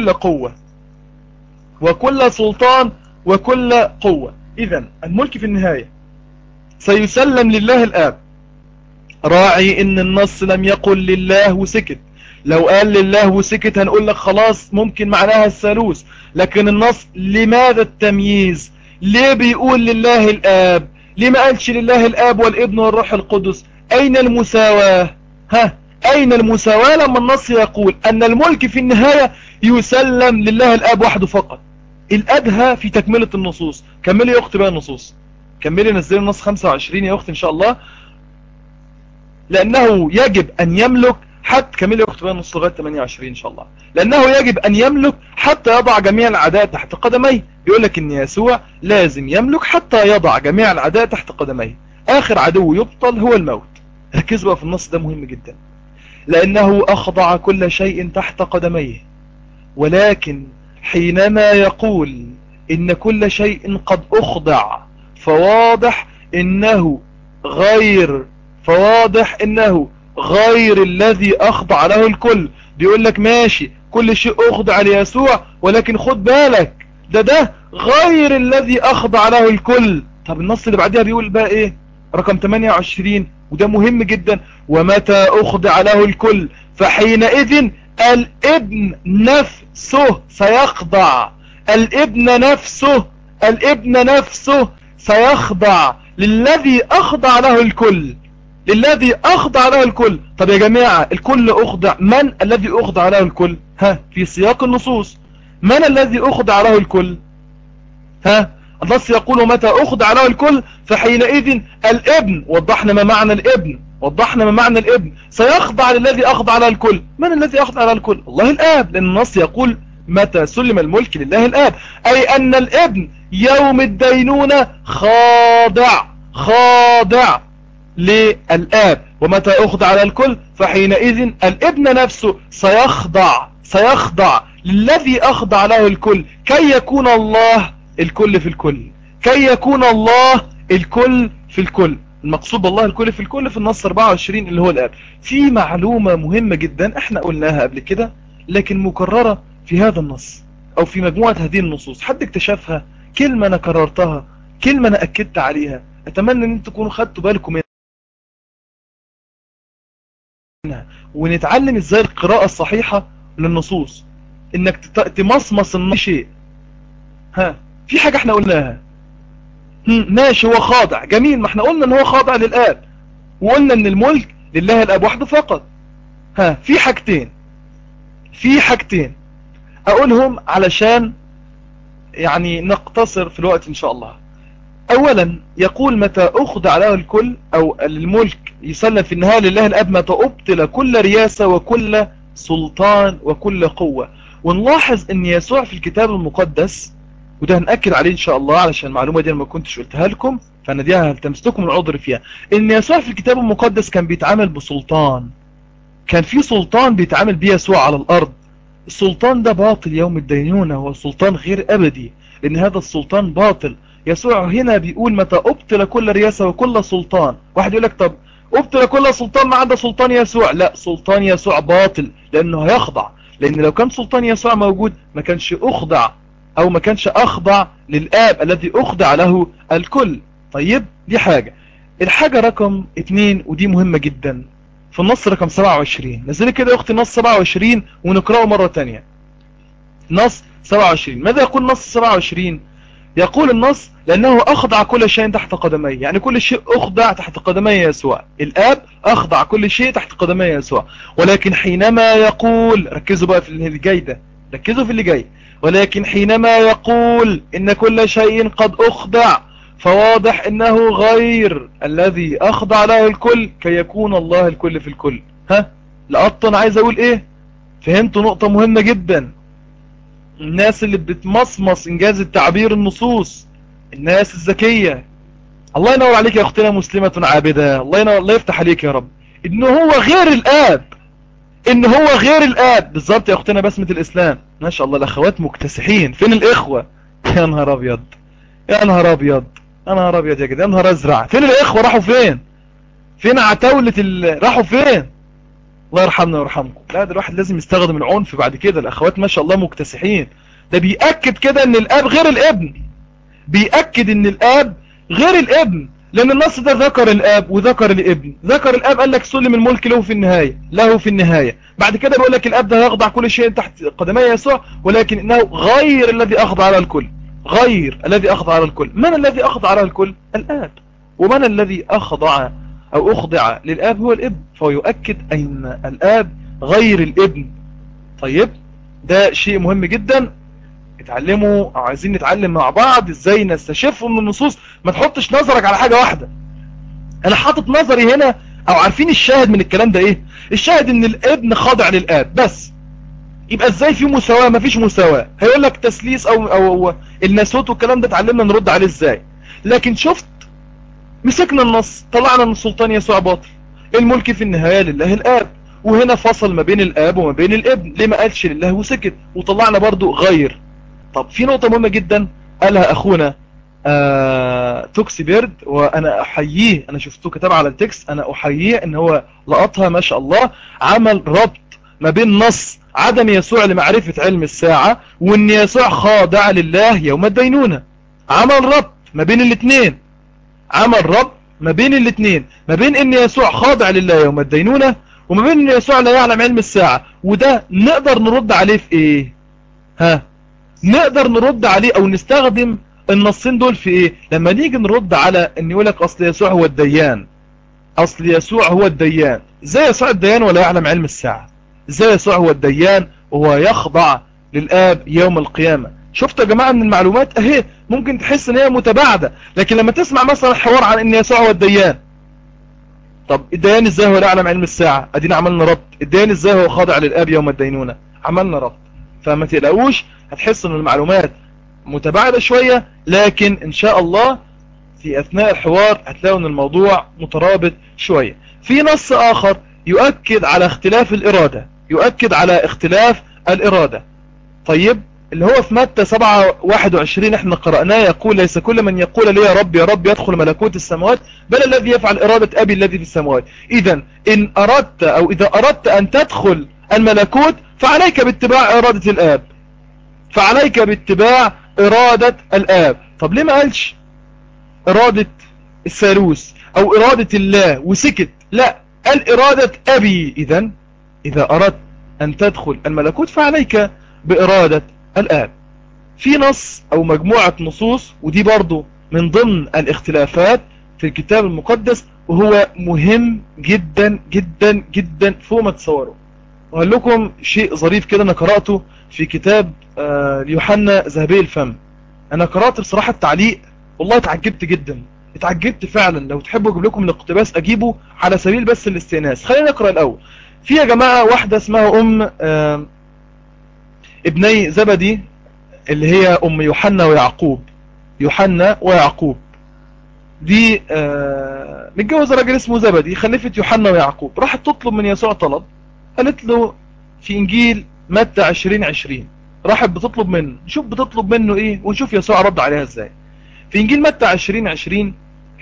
وكل قوة. إذن الملك في النهاية سيسلم لله الآب. راعي ان النص لم يقل لله وسكت. لو قال لله وسكت هنقول لك خلاص ممكن معناها الثالوث، لكن النص لماذا التمييز؟ ليه بيقول لله الآب؟ ليه ما قالش لله الآب والابن والروح القدس؟ أين المساواة؟ أين المساواة لما النص يقول أن الملك في النهاية يسلم لله الآب وحده فقط؟ الأدهى في تكملة النصوص. كملي يا أختي بقى النصوص، كملي نزلي النص 25 يا أختي إن شاء الله. لأنه يجب أن يملك حتى، كمل يا أخت بقى نص لغاية 28 إن شاء الله. لأنه يجب أن يملك حتى يضع جميع الأعداء تحت قدميه. يقول لك إن يسوع لازم يملك حتى يضع جميع الأعداء تحت قدميه. آخر عدو يبطل هو الموت. ركزوا بقى في النص ده مهم جدا. لأنه أخضع كل شيء تحت قدميه. ولكن حينما يقول إن كل شيء قد أخضع، فواضح إنه غير الذي أخضع له الكل. بيقول لك ماشي كل شيء أخضع ليسوع، ولكن خد بالك ده غير الذي أخضع له الكل. طب النص اللي بعدها بيقول بقى ايه؟ رقم 28، وده مهم جدا: ومتى أخضع له الكل فحينئذ الابن نفسه سيخضع. الابن نفسه سيخضع للذي أخضع له الكل. للذي أخضع له الكل. طب يا جماعة الكل أخضع، من الذي أخضع له الكل؟ في سياق النصوص من الذي أخضع له الكل؟ النص يقول متى أخضع له الكل فحينئذ الابن. وضحنا ما معنى الابن. سيخضع للذي أخضع له الكل. من الذي أخضع له الكل؟ الله الآب، لأن النص يقول متى سلم الملك لله الآب، أي أن الابن يوم الدينونة خاضع للآب. ومتى أخضع له الكل فحينئذ الابن نفسه سيخضع للذي أخضع له الكل، كي يكون الله الكل في الكل. المقصود بالله الكل في الكل في النص 24 اللي هو الآب. في معلومة مهمة جدا احنا قلناها قبل كده لكن مكررة في هذا النص او في مجموعة هذه النصوص، حد اكتشفها؟ كلمة انا كررتها، كلمة انا اكدت عليها، اتمنى ان انتم تكونوا خدتوا بالكم منها، ونتعلم ازاي القراءة الصحيحة للنصوص، انك تمصمص شيء. في حاجة احنا قلناها. ماشي، هو خاضع، جميل، ما احنا قلنا ان هو خاضع للآب، وقلنا ان الملك لله الآب وحده فقط. في حاجتين اقولهم علشان يعني نقتصر في الوقت ان شاء الله. اولا يقول متى اخضع له الكل او الملك يسلم في النهاية لله الآب متى ابطل كل رياسة وكل سلطان وكل قوة. ونلاحظ ان يسوع في الكتاب المقدس، وده هنأكد عليه ان شاء الله علشان المعلومة دي ما كنتش قلتها لكم فانا دي هلتمستكم العذر فيها، ان يسوع في الكتاب المقدس كان بيتعامل بسلطان، كان في سلطان بيتعامل بيه يسوع على الارض. السلطان ده باطل يوم الدينونة، هو سلطان غير ابدي لان هذا السلطان باطل. يسوع هنا بيقول متى ابطل كل رياسة وكل سلطان. واحد يقول لك طب ابطل كل سلطان ما عدا سلطان يسوع. لا، سلطان يسوع باطل لانه هيخضع، لان لو كان سلطان يسوع موجود ما كانش اخضع او ما كانش اخضع للآب الذي اخضع له الكل. طيب دي حاجة. الحاجة رقم 2 ودي مهمة جدا في النص رقم 27. نزلي كده يا اختي النص 27 ونقرأه مرة تانية. نص 27 ماذا يقول نص 27؟ يقول النص لأنه أخضع كل شيء تحت قدميه، يعني كل شيء أخضع تحت قدمي يسوع. الآب أخضع كل شيء تحت قدمي يسوع. ولكن حينما يقول، ركزوا بقى في اللي جاي ده، ركزوا في اللي جاي، ولكن حينما يقول إن كل شيء قد أخضع فواضح إنه غير الذي أخضع له الكل كي يكون الله الكل في الكل. لقطة أنا عايز أقول إيه؟ فهمتوا نقطة مهمة جدا. الناس اللي بتمصمص إنجاز التعبير النصوص، الناس الذكية، الله ينور عليك يا أختنا مسلمة عابدة، الله ينور، الله يفتح عليك يا رب. إنه هو غير الآب بالظبط يا أختنا بسمة الإسلام. ما شاء الله الأخوات مكتسحين. فين الإخوة؟ يا نهار أبيض يا نهار أبيض يا نهار أبيض يا جدع، يا نهار أزرع. فين الإخوة؟ راحوا فين عتاولة راحوا فين؟ الله يرحمنا ويرحمكم. لا ده الواحد لازم يستخدم العنف بعد كده. الأخوات ما شاء الله مكتسحين. ده بيأكد كده ان الآب غير الابن، بيأكد ان الآب غير الابن، لأن النص ده ذكر الآب وذكر الابن. ذكر الآب قال لك سلم الملك له في النهاية. بعد كده بيقول لك الآب ده يخضع كل شيء تحت قدمي يسوع، ولكن إنه غير الذي أخضع على الكل. من الذي أخضع على الكل؟ الآب. ومن الذي أخضع أو أخضع للآب؟ هو الابن. فهو يؤكد أن الآب غير الابن. طيب ده شيء مهم جدا. اتعلموا او عايزين نتعلم مع بعض ازاي نستشف من النصوص. ما تحطش نظرك على حاجة واحدة. انا حاطط نظري هنا، او عارفين الشاهد من الكلام ده ايه؟ الشاهد ان الابن خاضع للآب بس. يبقى ازاي في مساواة؟ مفيش مساواة. هيقول لك تسليس او الناسوت والكلام ده اتعلمنا نرد عليه ازاي. لكن شفت، مسكنا النص طلعنا ان سلطان يسوع باطل، الملك في النهاية لله الآب، وهنا فصل ما بين الآب وما بين الابن. ليه ما قالش لله وسكت؟ وطلعنا برضو غير. طب في نقطة مهمة جدا قالها أخونا توكسي بيرد، وأنا أحييه. أنا شفته كتاب على التكست، أنا أحييه إن هو لقطها ما شاء الله، عمل ربط ما بين نص عدم يسوع لمعرفة علم الساعة وان يسوع خاضع لله يوم الدينونة. عمل ربط ما بين الاثنين، عمل ربط ما بين الاثنين، ما بين ان يسوع خاضع لله يوم الدينونة وما بين ان يسوع لا يعلم علم الساعة. وده نقدر نرد عليه في ايه؟ نقدر نرد عليه او نستخدم النصين دول في ايه؟ لما نيجي نرد على ان يقولك اصل يسوع هو الديان، اصل يسوع هو الديان. ازاي يسوع الديان ولا يعلم علم الساعة؟ ازاي يسوع هو الديان وهو يخضع للآب يوم القيامة؟ شفتوا يا جماعة ان المعلومات اهي ممكن تحس ان هي متباعدة، لكن لما تسمع مثلا حوار عن ان يسوع هو الديان، طب الديان ازاي هو لا يعلم علم الساعة؟ ادينا عملنا ربط. الديان ازاي هو خاضع للآب يوم الدينونة؟ عملنا ربط. فما تقلقوش، هتحس ان المعلومات متباعدة شوية، لكن ان شاء الله في اثناء الحوار هتلاقوا ان الموضوع مترابط شوية. في نص اخر يؤكد على اختلاف الارادة، يؤكد على اختلاف الارادة. طيب اللي هو في متى 7:21 احنا قرأناه، يقول ليس كل من يقول لي يا رب يا رب يدخل ملكوت السماوات، بل الذي يفعل إرادة أبي الذي في السماوات. إذا إن أردت أو إذا أردت أن تدخل الملكوت فعليك باتباع إرادة الآب، فعليك باتباع إرادة الآب. طب ليه ما قالش إرادة الثالوث أو إرادة الله وسكت؟ لا، قال إرادة أبي. إذا أردت أن تدخل الملكوت فعليك بإرادة الآب. في نص أو مجموعة نصوص، ودي برضو من ضمن الاختلافات في الكتاب المقدس، وهو مهم جدا جدا جدا فوق ما تصوروا. وقال لكم شيء ظريف كده أنا قرأته في كتاب ليوحنا ذهبي الفم. أنا قرأت بصراحة التعليق، والله اتعجبت جدا، اتعجبت فعلا. لو تحبوا اجيب لكم الاقتباس اجيبه على سبيل بس الاستئناس. خلينا نقرأ الأول. في يا جماعة واحدة اسمها ابني زبدي، اللي هي ام يوحنا ويعقوب. يوحنا ويعقوب دي متجوزه راجل اسمه زبدي، خلفت يوحنا ويعقوب. راحت تطلب من يسوع طلب، قالت له في انجيل متى 20:20، راحت بتطلب منه، نشوف بتطلب منه ايه ونشوف يسوع رد عليها ازاي. في انجيل متى 20:20،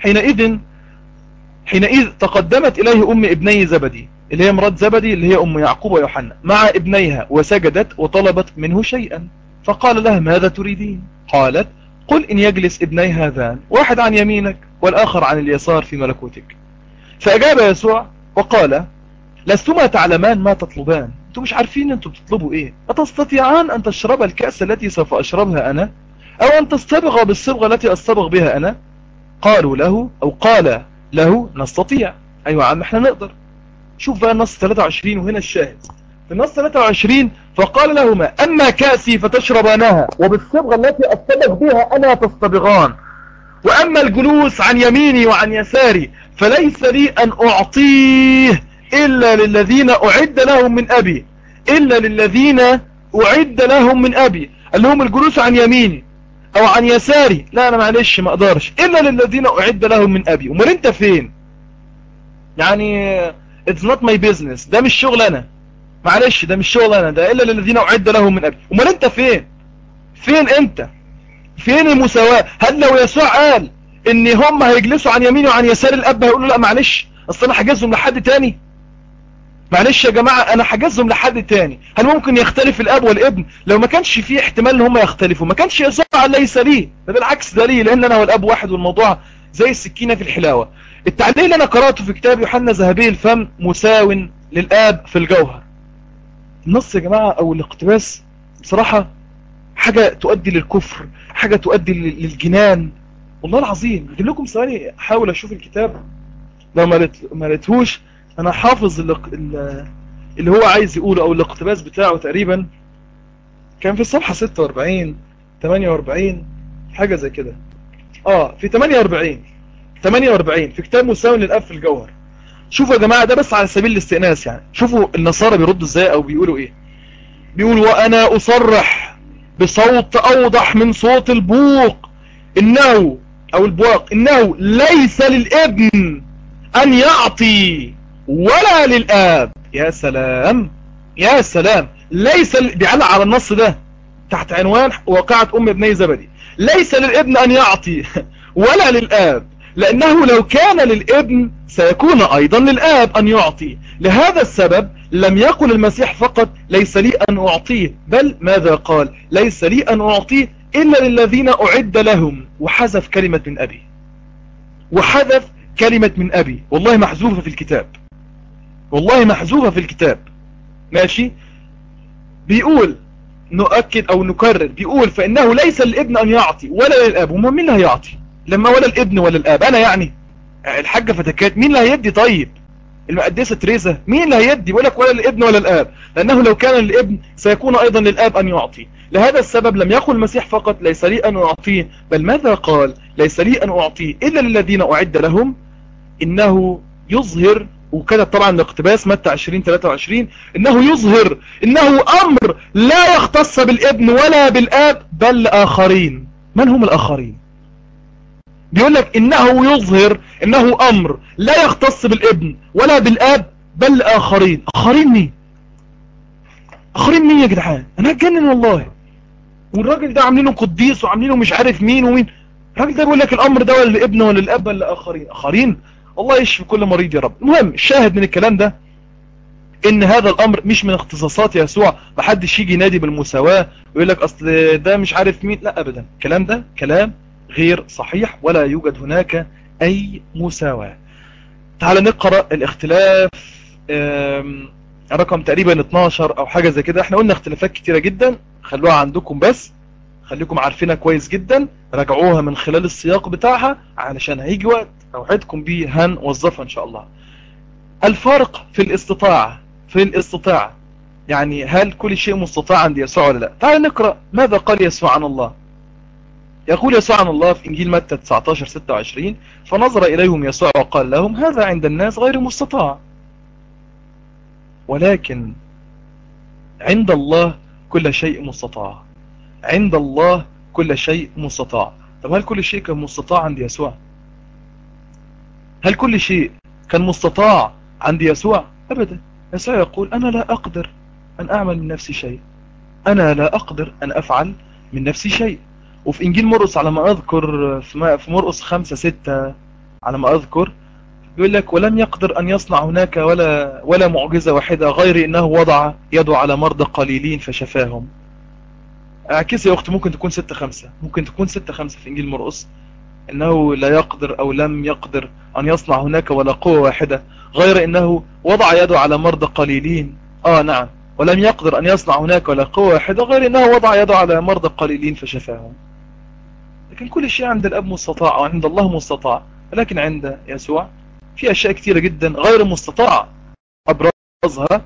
حينئذ تقدمت اليه ام ابني زبدي، اللي هي مرات زبدي اللي هي ام يعقوب ويوحنا، مع ابنيها وسجدت وطلبت منه شيئا، فقال لها ماذا تريدين؟ قالت قل إن يجلس ابني هذان، واحد عن يمينك والآخر عن اليسار في ملكوتك. فأجاب يسوع وقال لستما تعلمان ما تطلبان. انتم مش عارفين انتم بتطلبوا ايه. أتستطيعان أن تشرب الكأس التي سوف أشربها أنا، أو أن تصطبغ بالصبغة التي أصطبغ بها أنا؟ قالوا له أو قال له نستطيع. أيوة عم احنا نقدر. شوف بقى النص 23 وهنا الشاهد. في النص 23 فقال لهما أما كأسي فتشربانها، وبالصبغة التي أصطبغ بها أنا تصطبغان، وأما الجلوس عن يميني وعن يساري فليس لي أن أعطيه إلا للذين أعد لهم من أبي، إلا للذين أعد لهم من أبي. قال لهم الجلوس عن يميني أو عن يساري، لا أنا معلش ما أقدرش، إلا للذين أعد لهم من أبي. ومال أنت فين؟ يعني it's not my business، ده مش شغل أنا، معلش ده مش شغل أنا، ده إلا للذين أعد لهم من أبي. ومال أنت فين؟ فين أنت؟ فين المساواة؟ هل لو يسوع قال ان هم هيجلسوا عن يميني وعن يسار الاب هيقولوا لا معلش اصل انا حجزهم لحد تاني؟ معلش يا جماعة انا حجزهم لحد تاني. هل ممكن يختلف الاب والابن؟ لو ما كانش فيه احتمال ان هم يختلفوا ما كانش يسوع ليس لي، بالعكس ده لي، لان انا والاب واحد والموضوع زي السكينة في الحلاوة. التعليل اللي انا قرأته في كتاب يوحنا ذهبي الفم مساو للاب في الجوهر. النص يا جماعة او الاقتباس بصراحة حاجة تؤدي للكفر، حاجة تؤدي للجنان، والله العظيم. اجيب لكم ثواني احاول اشوف الكتاب لو ما لقيتهوش. انا حافظ اللي هو عايز يقوله او الاقتباس بتاعه تقريبا كان في الصفحة 46 48 حاجة زي كده. في 48 في كتاب مساو للاب في الجوهر. شوفوا يا جماعة ده بس على سبيل الاستئناس، يعني شوفوا النصارى بيردوا ازاي او بيقولوا ايه. بيقول وانا اصرح بصوت اوضح من صوت البوق انه او البواق انه ليس للابن ان يعطي ولا للاب. يا سلام يا سلام. بيعلق على النص ده تحت عنوان واقعة ام ابني زبدي. ليس للابن ان يعطي ولا للاب، لأنه لو كان للابن سيكون أيضا للآب أن يعطي. لهذا السبب لم يقل المسيح فقط ليس لي أن أعطيه، بل ماذا قال؟ ليس لي أن أعطيه إلا للذين أعد لهم، وحذف كلمة من أبي. وحذف كلمة من أبي، والله محذوفة في الكتاب، والله محذوفة في الكتاب. ماشي. بيقول نؤكد أو نكرر، بيقول فإنه ليس للابن أن يعطي ولا للآب. وما مين اللي هيعطي لما ولا الابن ولا الآب؟ أنا يعني الحاجة فتكات مين اللي هيدي؟ طيب المقدسة تريزا مين اللي هيدي؟ بيقول لك ولا الابن ولا الآب، لأنه لو كان للابن سيكون أيضا للآب أن يعطي. لهذا السبب لم يقل المسيح فقط ليس لي أن أعطيه، بل ماذا قال؟ ليس لي أن أعطيه إلا للذين أعد لهم. إنه يظهر، وكده طبعا الاقتباس متى 20:23، إنه يظهر إنه أمر لا يختص بالابن ولا بالآب بل لآخرين. من هم الآخرين؟ بيقول لك إنه يظهر إنه أمر لا يختص بالابن ولا بالآب بل لآخرين. آخرين مين؟ آخرين مين يا جدعان؟ أنا هتجنن والله. والراجل ده عاملينه قديس وعاملينه مش عارف مين ومين. الراجل ده بيقول لك الأمر ده ولا للابن ولا للآب بل لآخرين. آخرين؟ الله يشفي كل مريض يا رب. المهم الشاهد من الكلام ده ان هذا الامر مش من اختصاصات يسوع. محدش يجي ينادي بالمساواة ويقول لك اصل ده مش عارف مين، لا ابدا. الكلام ده كلام غير صحيح، ولا يوجد هناك اي مساواة. تعال نقرأ الاختلاف رقم تقريبا 12 او حاجة زي كده. احنا قلنا اختلافات كتيرة جدا، خلوها عندكم بس، خليكم عارفينها كويس جدا، راجعوها من خلال السياق بتاعها علشان هيجي وقت اوعدكم بيه هنوظفها ان شاء الله. الفرق في الاستطاعة، في الاستطاعة يعني هل كل شيء مستطاع عند يسوع ولا لا؟ تعال نقرأ ماذا قال يسوع عن الله. يقول يسوع عن الله في إنجيل متى 19:26: فنظر إليهم يسوع وقال لهم هذا عند الناس غير مستطاع، ولكن عند الله كل شيء مستطاع. عند الله كل شيء مستطاع. طب هل كل شيء كان مستطاع عند يسوع؟ هل كل شيء كان مستطاع عند يسوع؟ أبدا. يسوع يقول أنا لا أقدر أن أعمل من نفسي شيء، أنا لا أقدر أن أفعل من نفسي شيء. وفي إنجيل مرقس على ما أذكر، في مرقس 5:6 على ما أذكر، يقول لك ولم يقدر أن يصنع هناك ولا معجزة واحدة غير إنه وضع يده على مرضى قليلين فشفاهم. اعكس يا أختي، ممكن تكون 6:5، ممكن تكون 6:5 في إنجيل مرقس، إنه لا يقدر أو لم يقدر أن يصنع هناك ولا قوة واحدة غير إنه وضع يده على مرضى قليلين. نعم، ولم يقدر أن يصنع هناك ولا قوة واحدة غير إنه وضع يده على مرضى قليلين فشفاهم. لكن كل شيء عند الأب مستطاع أو عند الله مستطاع، ولكن عند يسوع في أشياء كثيرة جدا غير مستطاع. أبرزها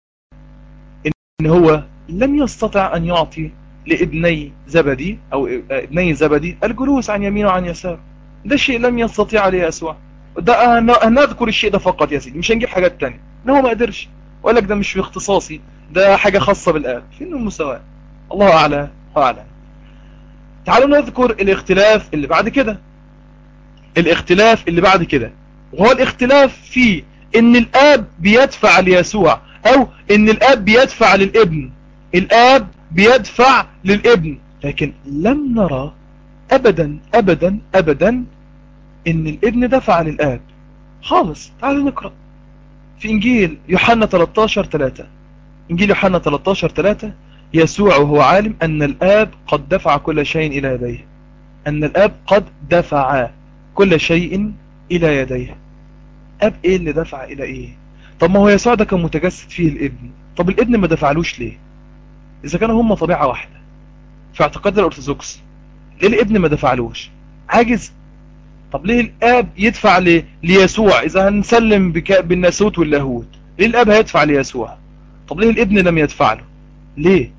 إن هو لم يستطع أن يعطي لابني زبدي أو ابني زبدي الجلوس عن يمين وعن يسار. ده شيء لم يستطيع عليه يسوع. ده هنذكر الشيء ده فقط يا سيدي، مش هنجيب حاجات تانية. إن هو ما قدرش، وقال لك ده مش في اختصاصي، ده حاجة خاصة بالآب. فين المساواة؟ الله أعلى وأعلم. تعالوا نذكر الاختلاف اللي بعد كده. الاختلاف اللي بعد كده وهو الاختلاف في ان الآب بيدفع ليسوع او ان الآب بيدفع للابن. الآب بيدفع للابن، لكن لم نرى ابدا ابدا ابدا ان الابن دفع للآب خالص. تعالوا نقرأ في انجيل يوحنا 13:3. انجيل يوحنا 13:3: يسوع وهو عالم ان الآب قد دفع كل شيء الى يديه. ان الآب قد دفع كل شيء الى يديه. اب ايه اللي دفع الى ايه؟ طب ما هو يسوع ده كان متجسد فيه الابن، طب الابن ما دفعلوش ليه؟ اذا كانوا هم طبيعة واحدة في اعتقاد الارثوذكس، ليه الابن ما دفعلوش؟ عاجز. طب ليه الاب يدفع ليسوع اذا هنسلم بالناسوت واللاهوت؟ ليه الاب هيدفع ليسوع؟ طب ليه الابن لم يدفع له؟ ليه؟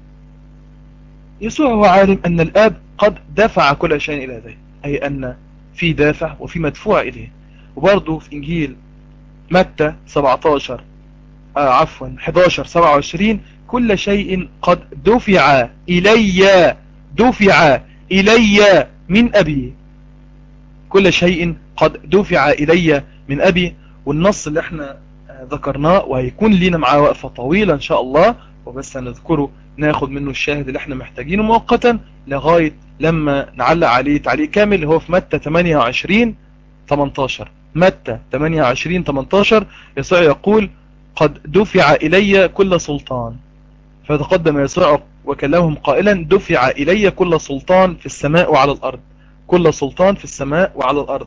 يسوع هو عالم ان الاب قد دفع كل شيء الى يديه، اي ان في دافع وفي مدفوع اليه. وبرضه في انجيل متى 11:27: كل شيء قد دفع إلي، دفع إلي من أبي. كل شيء قد دفع إلي من أبي. والنص اللي احنا ذكرناه وهيكون لنا معاه وقفة طويلة إن شاء الله، وبس هنذكره ناخد منه الشاهد اللي احنا محتاجينه مؤقتا لغاية لما نعلق عليه تعليق كامل. هو في متى 28 18. متى 28 18 يسوع يقول قد دفع إلي كل سلطان، فتقدم يسوع وكلمهم قائلا دفع إلي كل سلطان في السماء وعلى الأرض، كل سلطان في السماء وعلى الأرض.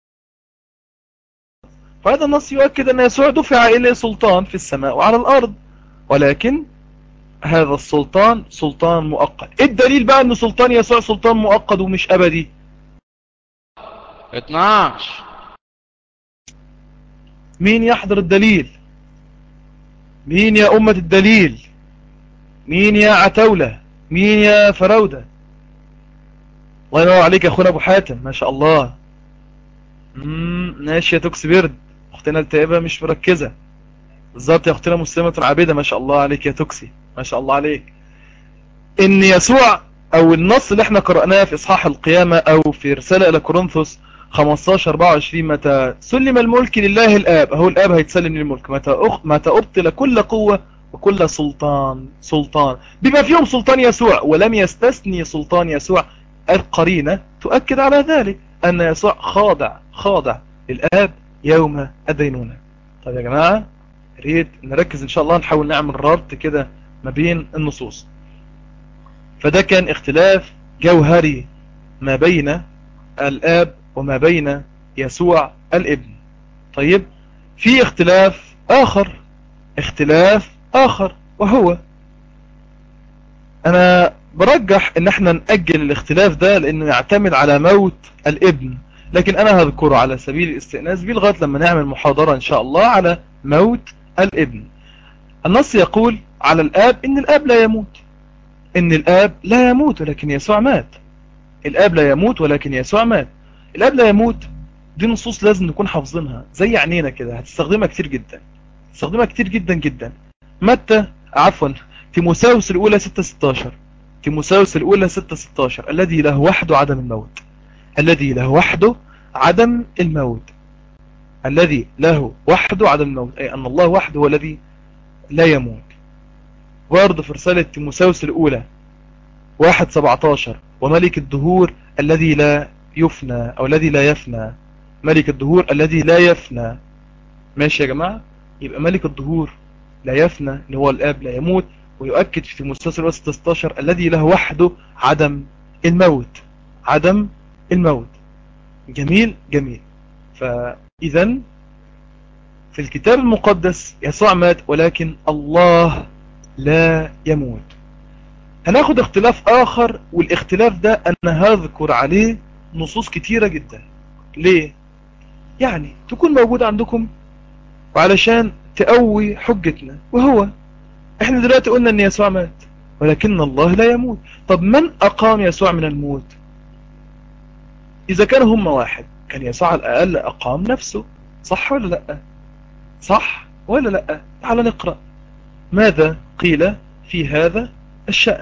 فهذا النص يؤكد أن يسوع دفع إليه سلطان في السماء وعلى الأرض، ولكن هذا السلطان سلطان مؤقت. إيه الدليل بقى أن سلطان يسوع سلطان مؤقت ومش أبدي؟ 12. مين يحضر الدليل؟ مين يا أمة الدليل؟ مين يا عتولة؟ مين يا فراودة؟ الله ينور عليك يا أخونا أبو حاتم، ما شاء الله. ماشي يا توكس بيرد، أختنا التائبة مش مركزة. بالظبط يا أختنا مسلمة العابدة، ما شاء الله عليك يا توكسي، ما شاء الله عليك. إن يسوع أو النص اللي احنا قرأناه في إصحاح القيامة أو في رسالة إلى كورنثوس 15-24 متى سلم الملك لله الآب، أهو الآب هيتسلم للملك متى أبطل كل قوة وكل سلطان بما فيهم سلطان يسوع، ولم يستثني سلطان يسوع. القرينة تؤكد على ذلك أن يسوع خاضع للآب يوم الدينونة. طيب يا جماعة ريت نركز إن شاء الله، نحاول نعمل ربط كده ما بين النصوص. فده كان اختلاف جوهري ما بين الآب وما بين يسوع الابن. طيب في اختلاف آخر وهو أنا برجح إن احنا نأجل الاختلاف ده لأنه يعتمد على موت الابن، لكن أنا هذكره على سبيل الاستئناس بيه لغاية لما نعمل محاضرة إن شاء الله على موت الابن. النص يقول على الآب إن الآب لا يموت، إن الآب لا يموت ولكن يسوع مات. الآب لا يموت ولكن يسوع مات. الآب لا يموت دي نصوص لازم نكون حافظينها زي عينينا كده، هتستخدمها كتير جدا. تيموثاوس الأولى 6:16، تيموثاوس الأولى 6:16 الذي له وحده عدم الموت، الذي له وحده عدم الموت، الذي له وحده عدم الموت، أي أن الله وحده هو الذي لا يموت. برضه في رسالة تيموثاوس الأولى 1:17 وملك الدهور الذي لا يفنى أو الذي لا يفنى، ملك الدهور الذي لا يفنى. ماشي يا جماعة، يبقى ملك الدهور لا يفنى اللي هو الآب لا يموت، ويؤكد في تيموثاوس الأولى 16 الذي له وحده عدم الموت. جميل. فإذا في الكتاب المقدس يسوع مات ولكن الله لا يموت. هناخد اختلاف آخر، والاختلاف ده أنا هذكر عليه نصوص كتيرة جدا. ليه؟ يعني تكون موجودة عندكم وعلشان تقوي حجتنا، وهو احنا دلوقتي قلنا ان يسوع مات ولكن الله لا يموت. طب من أقام يسوع من الموت؟ إذا كانوا هم واحد كان يسوع على الأقل أقام نفسه، صح ولا لأ؟ صح ولا لأ؟ تعال نقرأ ماذا قيل في هذا الشأن.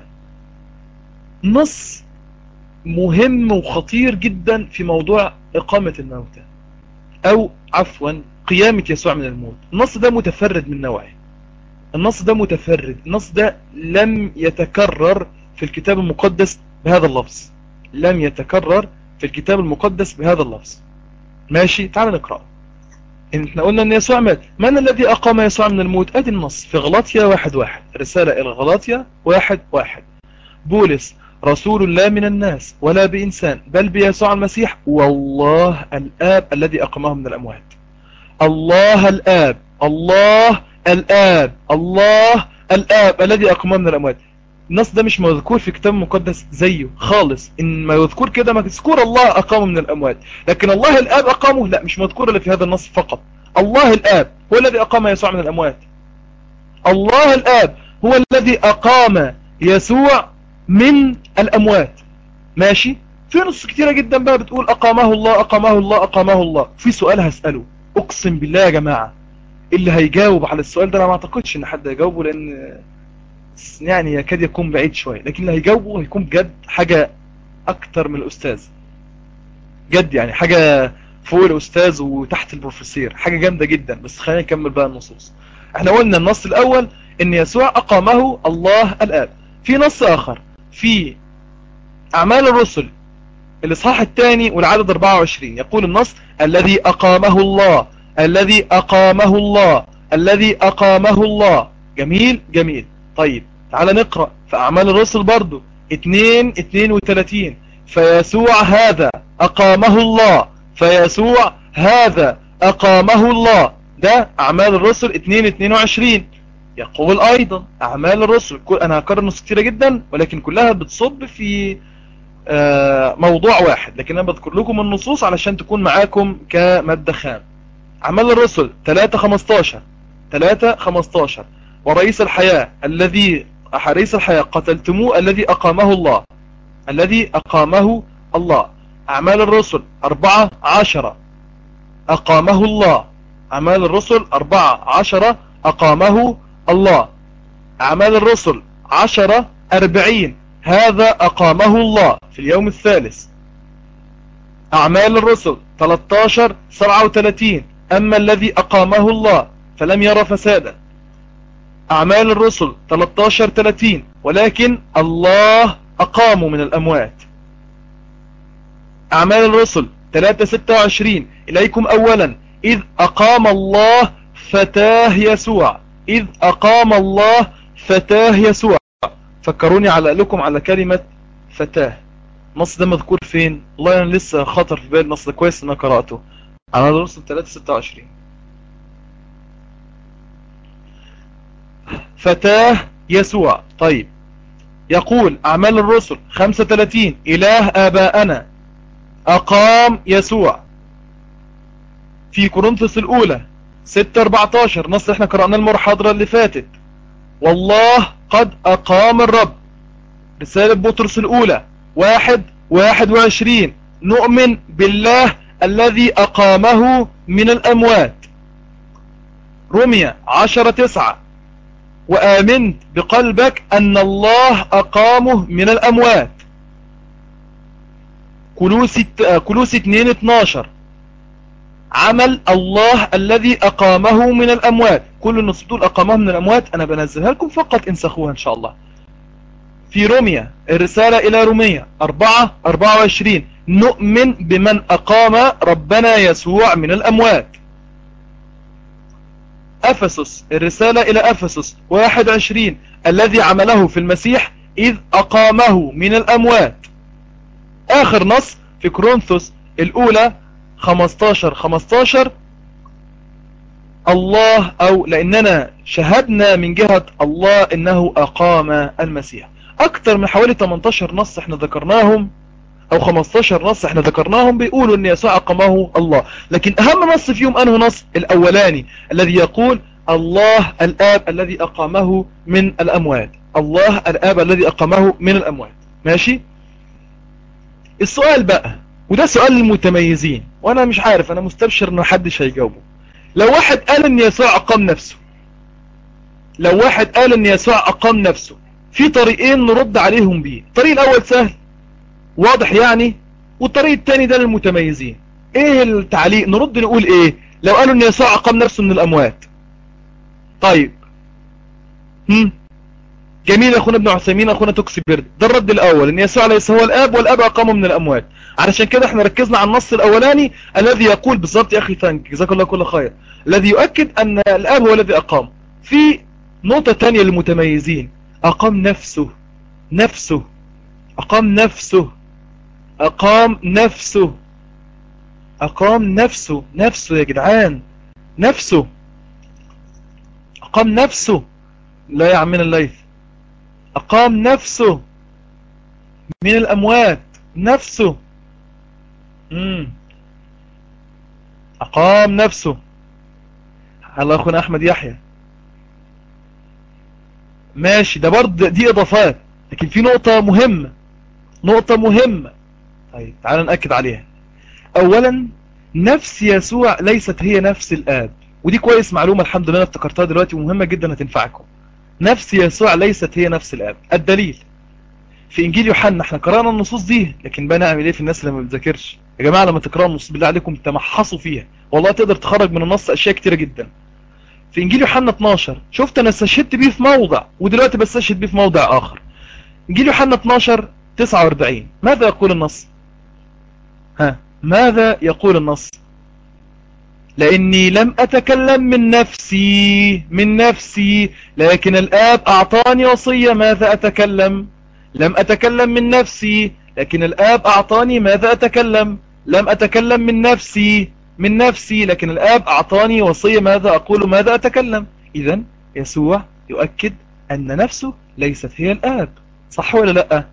نص مهم وخطير جدا في موضوع إقامة الموتى، أو عفوا قيامة يسوع من الموت. النص ده متفرد من نوعه، النص ده لم يتكرر في الكتاب المقدس بهذا اللفظ، ماشي تعال نقرأ. احنا قلنا ان يسوع مات. من الذي أقام يسوع من الموت؟ ادي النص في غلاطيا 1:1، رسالة إلى غلاطيا 1:1. بولس رسول لا من الناس ولا بإنسان بل بيسوع المسيح والله الآب الذي أقامه من الأموات. الله الآب الذي أقامه من الأموات. النص ده مش مذكور في كتاب مقدس زيه خالص. إن ما يذكر كده مذكور الله أقامه من الأموات، لكن الله الآب أقامه لا، مش مذكور إلا في هذا النص فقط. الله الآب هو الذي أقام يسوع من الأموات. الله الآب هو الذي أقام يسوع من الأموات. ماشي. في نص كتيرة جدا بقى بتقول أقامه الله. في سؤال هسأله، أقسم بالله يا جماعة اللي هيجاوب على السؤال ده، أنا ما أعتقدش إن حد هيجاوبه لأن يعني يكاد يكون بعيد شوية، لكن اللي هيجاوبه هيكون بجد حاجة أكتر من الأستاذ، جد يعني حاجة فوق الأستاذ وتحت البروفيسور، حاجة جامدة جدا. بس خلينا نكمل بقى النصوص. احنا قلنا النص الأول إن يسوع أقامه الله الآب. في نص آخر في أعمال الرسل الإصحاح الثاني والعدد 24 يقول النص: الذي أقامه الله، الذي أقامه الله، الذي أقامه الله. جميل جميل. طيب تعال نقرأ في أعمال الرسل برضو 2:32: فيسوع هذا أقامه الله، فيسوع هذا أقامه الله. ده أعمال الرسل 2:22. يقول أيضا أعمال الرسل، أنا هكرر نص كتيرة جدا ولكن كلها بتصب في موضوع واحد، لكن أنا بذكر لكم النصوص علشان تكون معاكم كمادة خام. أعمال الرسل 3:15: 3:15: ورئيس الحياة الذي رئيس الحياة قتلتموه الذي أقامه الله، الذي أقامه الله. أعمال الرسل 4:10: أقامه الله. أعمال الرسل 4:10: أقامه الله. أعمال الرسل 10:40: هذا أقامه الله في اليوم الثالث. أعمال الرسل 13:37: أما الذي أقامه الله فلم يرى فسادا. أعمال الرسل 13:30: ولكن الله أقامه من الأموات. أعمال الرسل 3:26: إليكم أولا إذ أقام الله فتاه يسوع، إذ أقام الله فتاه يسوع. فكروني على لكم على كلمة فتاه. النص ده مذكور فين؟ والله أنا لسه خاطر في بالي النص ده، كويس إن أنا قرأته. على الرسل 3:26: فتاه يسوع. طيب يقول أعمال الرسل 35: إله آبائنا أقام يسوع. في كورنثوس الأولى 6:14، نص احنا قرأنا المحاضرة اللي فاتت: والله قد أقام الرب. رسالة بطرس الأولى 1:21: نؤمن بالله الذي أقامه من الأموات. رومية 10:9: وآمنت بقلبك أن الله أقامه من الأموات. كولوسي 2:12: عمل الله الذي أقامه من الأموات. كل النصوص دول أقامه من الأموات أنا بنزلها لكم فقط انسخوها إن شاء الله. في رومية الرسالة إلى رومية 4:24: نؤمن بمن أقام ربنا يسوع من الأموات. أفسس الرسالة إلى أفسس 1:20: الذي عمله في المسيح إذ أقامه من الأموات. آخر نص في كورنثوس الأولى 15:15: الله، أو لأننا شهدنا من جهة الله إنه أقام المسيح. أكثر من حوالي 18 نص احنا ذكرناهم، أو 15 نص احنا ذكرناهم بيقولوا إن يسوع أقامه الله. لكن أهم نص فيهم أنه نص الأولاني الذي يقول الله الآب الذي أقامه من الأموات. الله الآب الذي أقامه من الأموات. ماشي. السؤال بقى، وده سؤال المتميزين وأنا مش عارف، أنا مستبشر إن محدش هيجاوبه. لو واحد قال إن يسوع أقام نفسه، لو واحد قال إن يسوع أقام نفسه، في طريقين نرد عليهم بيه. الطريق الأول سهل واضح يعني، والطريق الثاني ده للمتميزين. ايه التعليق؟ نرد نقول ايه لو قالوا ان يسوع أقام نفسه من الأموات؟ طيب جميل يا اخونا ابن عثيمين، اخونا توكسي بيرد. ده الرد الاول، ان يسوع ليس هو الاب والاب اقامه من الاموات. علشان كده احنا ركزنا على النص الاولاني الذي يقول بالظبط، يا اخي ثانك جزاك الله كل خير، الذي يؤكد ان الاب هو الذي اقام. في نقطة تانية للمتميزين: اقام نفسه. نفسه، اقام نفسه، اقام نفسه، اقام نفسه. نفسه يا جدعان، نفسه، اقام نفسه. لا يا عمنا الليث، أقام نفسه من الأموات. نفسه. أقام نفسه. الله أخونا أحمد يحيى ماشي، ده برضه دي إضافات، لكن في نقطة مهمة، نقطة مهمة. طيب تعال نأكد عليها. أولا، نفس يسوع ليست هي نفس الآب، ودي كويس معلومة الحمد لله افتكرتها دلوقتي ومهمة جدا هتنفعكم. نفس يسوع ليست هي نفس الآب. الدليل في إنجيل يوحنا، احنا قرأنا النصوص دي لكن بقى نعمل ايه في الناس اللي ما بتذاكرش؟ يا جماعة لما تقرأوا النصوص بالله عليكم تمحصوا فيها، والله تقدر تخرج من النص أشياء كتيرة جدا. في إنجيل يوحنا 12 شفت أنا استشهدت بيه في موضع ودلوقتي بستشهد بيه في موضع آخر. إنجيل يوحنا 12:49 ماذا يقول النص؟ ماذا يقول النص؟ لأني لم أتكلم من نفسي لكن الآب أعطاني وصية ماذا أتكلم. لم أتكلم من نفسي لكن الآب أعطاني ماذا أتكلم. لم أتكلم من نفسي لكن الآب أعطاني وصية ماذا أقول ماذا أتكلم. إذن يسوع يؤكد أن نفسه ليست هي الآب. صح ولا لأ؟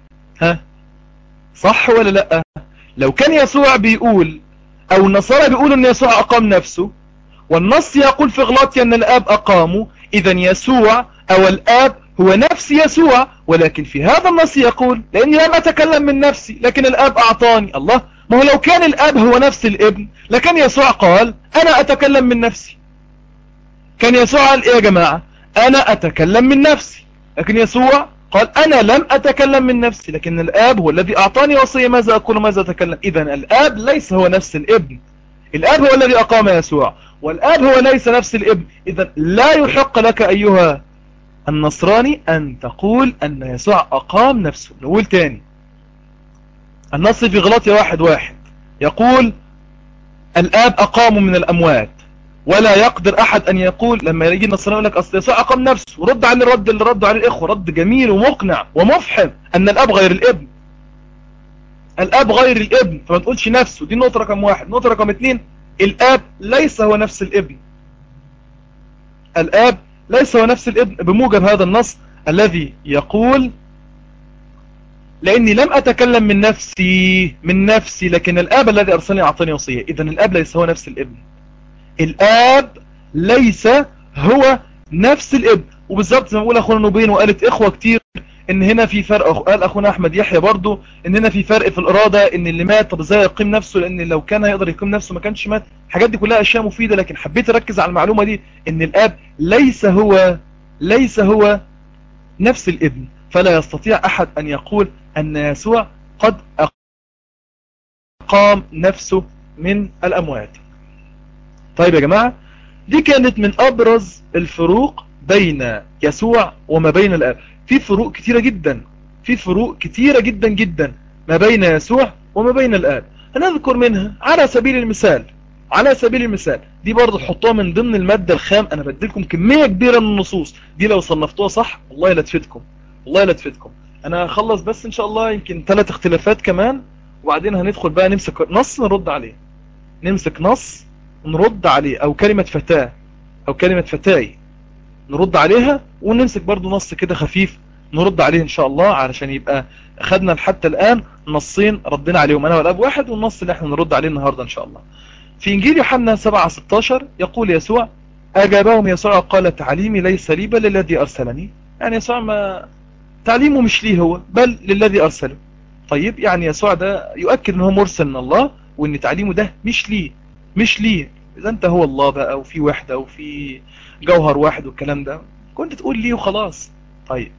صح ولا لأ؟ لو كان يسوع بيقول او النصارى بيقولوا ان يسوع اقام نفسه والنص يقول في غلاطيا ان الاب اقامه، اذا يسوع او الاب هو نفس يسوع، ولكن في هذا النص يقول لاني لم اتكلم من نفسي لكن الاب اعطاني. الله، ما هو لو كان الاب هو نفس الابن لكن يسوع قال انا اتكلم من نفسي. كان يسوع قال ايه يا جماعة؟ انا اتكلم من نفسي، لكن يسوع قال انا لم اتكلم من نفسي لكن الاب هو الذي اعطاني وصية ماذا اقول ماذا اتكلم. اذا الاب ليس هو نفس الابن، الاب هو الذي اقام يسوع والاب هو ليس نفس الابن. اذا لا يحق لك ايها النصراني ان تقول ان يسوع اقام نفسه. نقول تاني، النص في غلاطيا 1:1 يقول الاب اقامه من الاموات، ولا يقدر احد ان يقول لما يجي النصراني يقول لك اصل يسوع اقام نفسه، ورد عليه الرد اللي ردوا عليه الاخوه، رد جميل ومقنع ومفحم ان الاب غير الابن. الاب غير الابن، فما تقولش نفسه. دي نقطه رقم 1. نقطه رقم 2، الاب ليس هو نفس الابن. الاب ليس هو نفس الابن بموجب هذا النص الذي يقول لاني لم اتكلم من نفسي لكن الاب الذي ارسلني اعطاني وصيه. اذا الاب ليس هو نفس الابن، الاب ليس هو نفس الابن. وبالظبط زي ما بقول اخونا نوبين وقالت اخوة كتير ان هنا في فرق، قال اخونا احمد يحيى برضو ان هنا في فرق في الارادة، ان اللي مات طب ازاي يقيم نفسه، لان لو كان هيقدر يقيم نفسه ما كانش مات. الحاجات دي كلها اشياء مفيدة، لكن حبيت اركز على المعلومة دي ان الاب ليس هو نفس الابن، فلا يستطيع احد ان يقول ان يسوع قد اقام نفسه من الاموات. طيب يا جماعة، دي كانت من ابرز الفروق بين يسوع وما بين الاب. في فروق كتيرة جدا جدا ما بين يسوع وما بين الاب. هنذكر منها على سبيل المثال دي برضه تحطوها من ضمن المادة الخام. انا بديلكم كمية كبيرة من النصوص دي، لو صنفتوها صح والله لا تفيدكم. انا هخلص بس ان شاء الله يمكن 3 اختلافات كمان، وبعدين هندخل بقى نمسك نص نرد عليه. نمسك نص نرد عليه، او كلمة فتاة او كلمة فتاي نرد عليها، ونمسك برضو نص كده خفيف نرد عليه ان شاء الله، علشان يبقى اخدنا حتى الان نصين ردنا عليهم انا والاب واحد، والنص اللي احنا نرد عليه النهاردة ان شاء الله. في انجيل يوحنا 7:16 يقول يسوع اجابهم يسوع قال تعليمي ليس لي بل للذي ارسلني. يعني يسوع ما تعليمه مش ليه هو بل للذي ارسله. طيب يعني يسوع ده يؤكد ان هو مرسل من الله، وان تعليمه ده مش ليه. اذا انت هو الله بقى وفي وحدة وفي جوهر واحد والكلام ده كنت تقول ليه وخلاص. طيب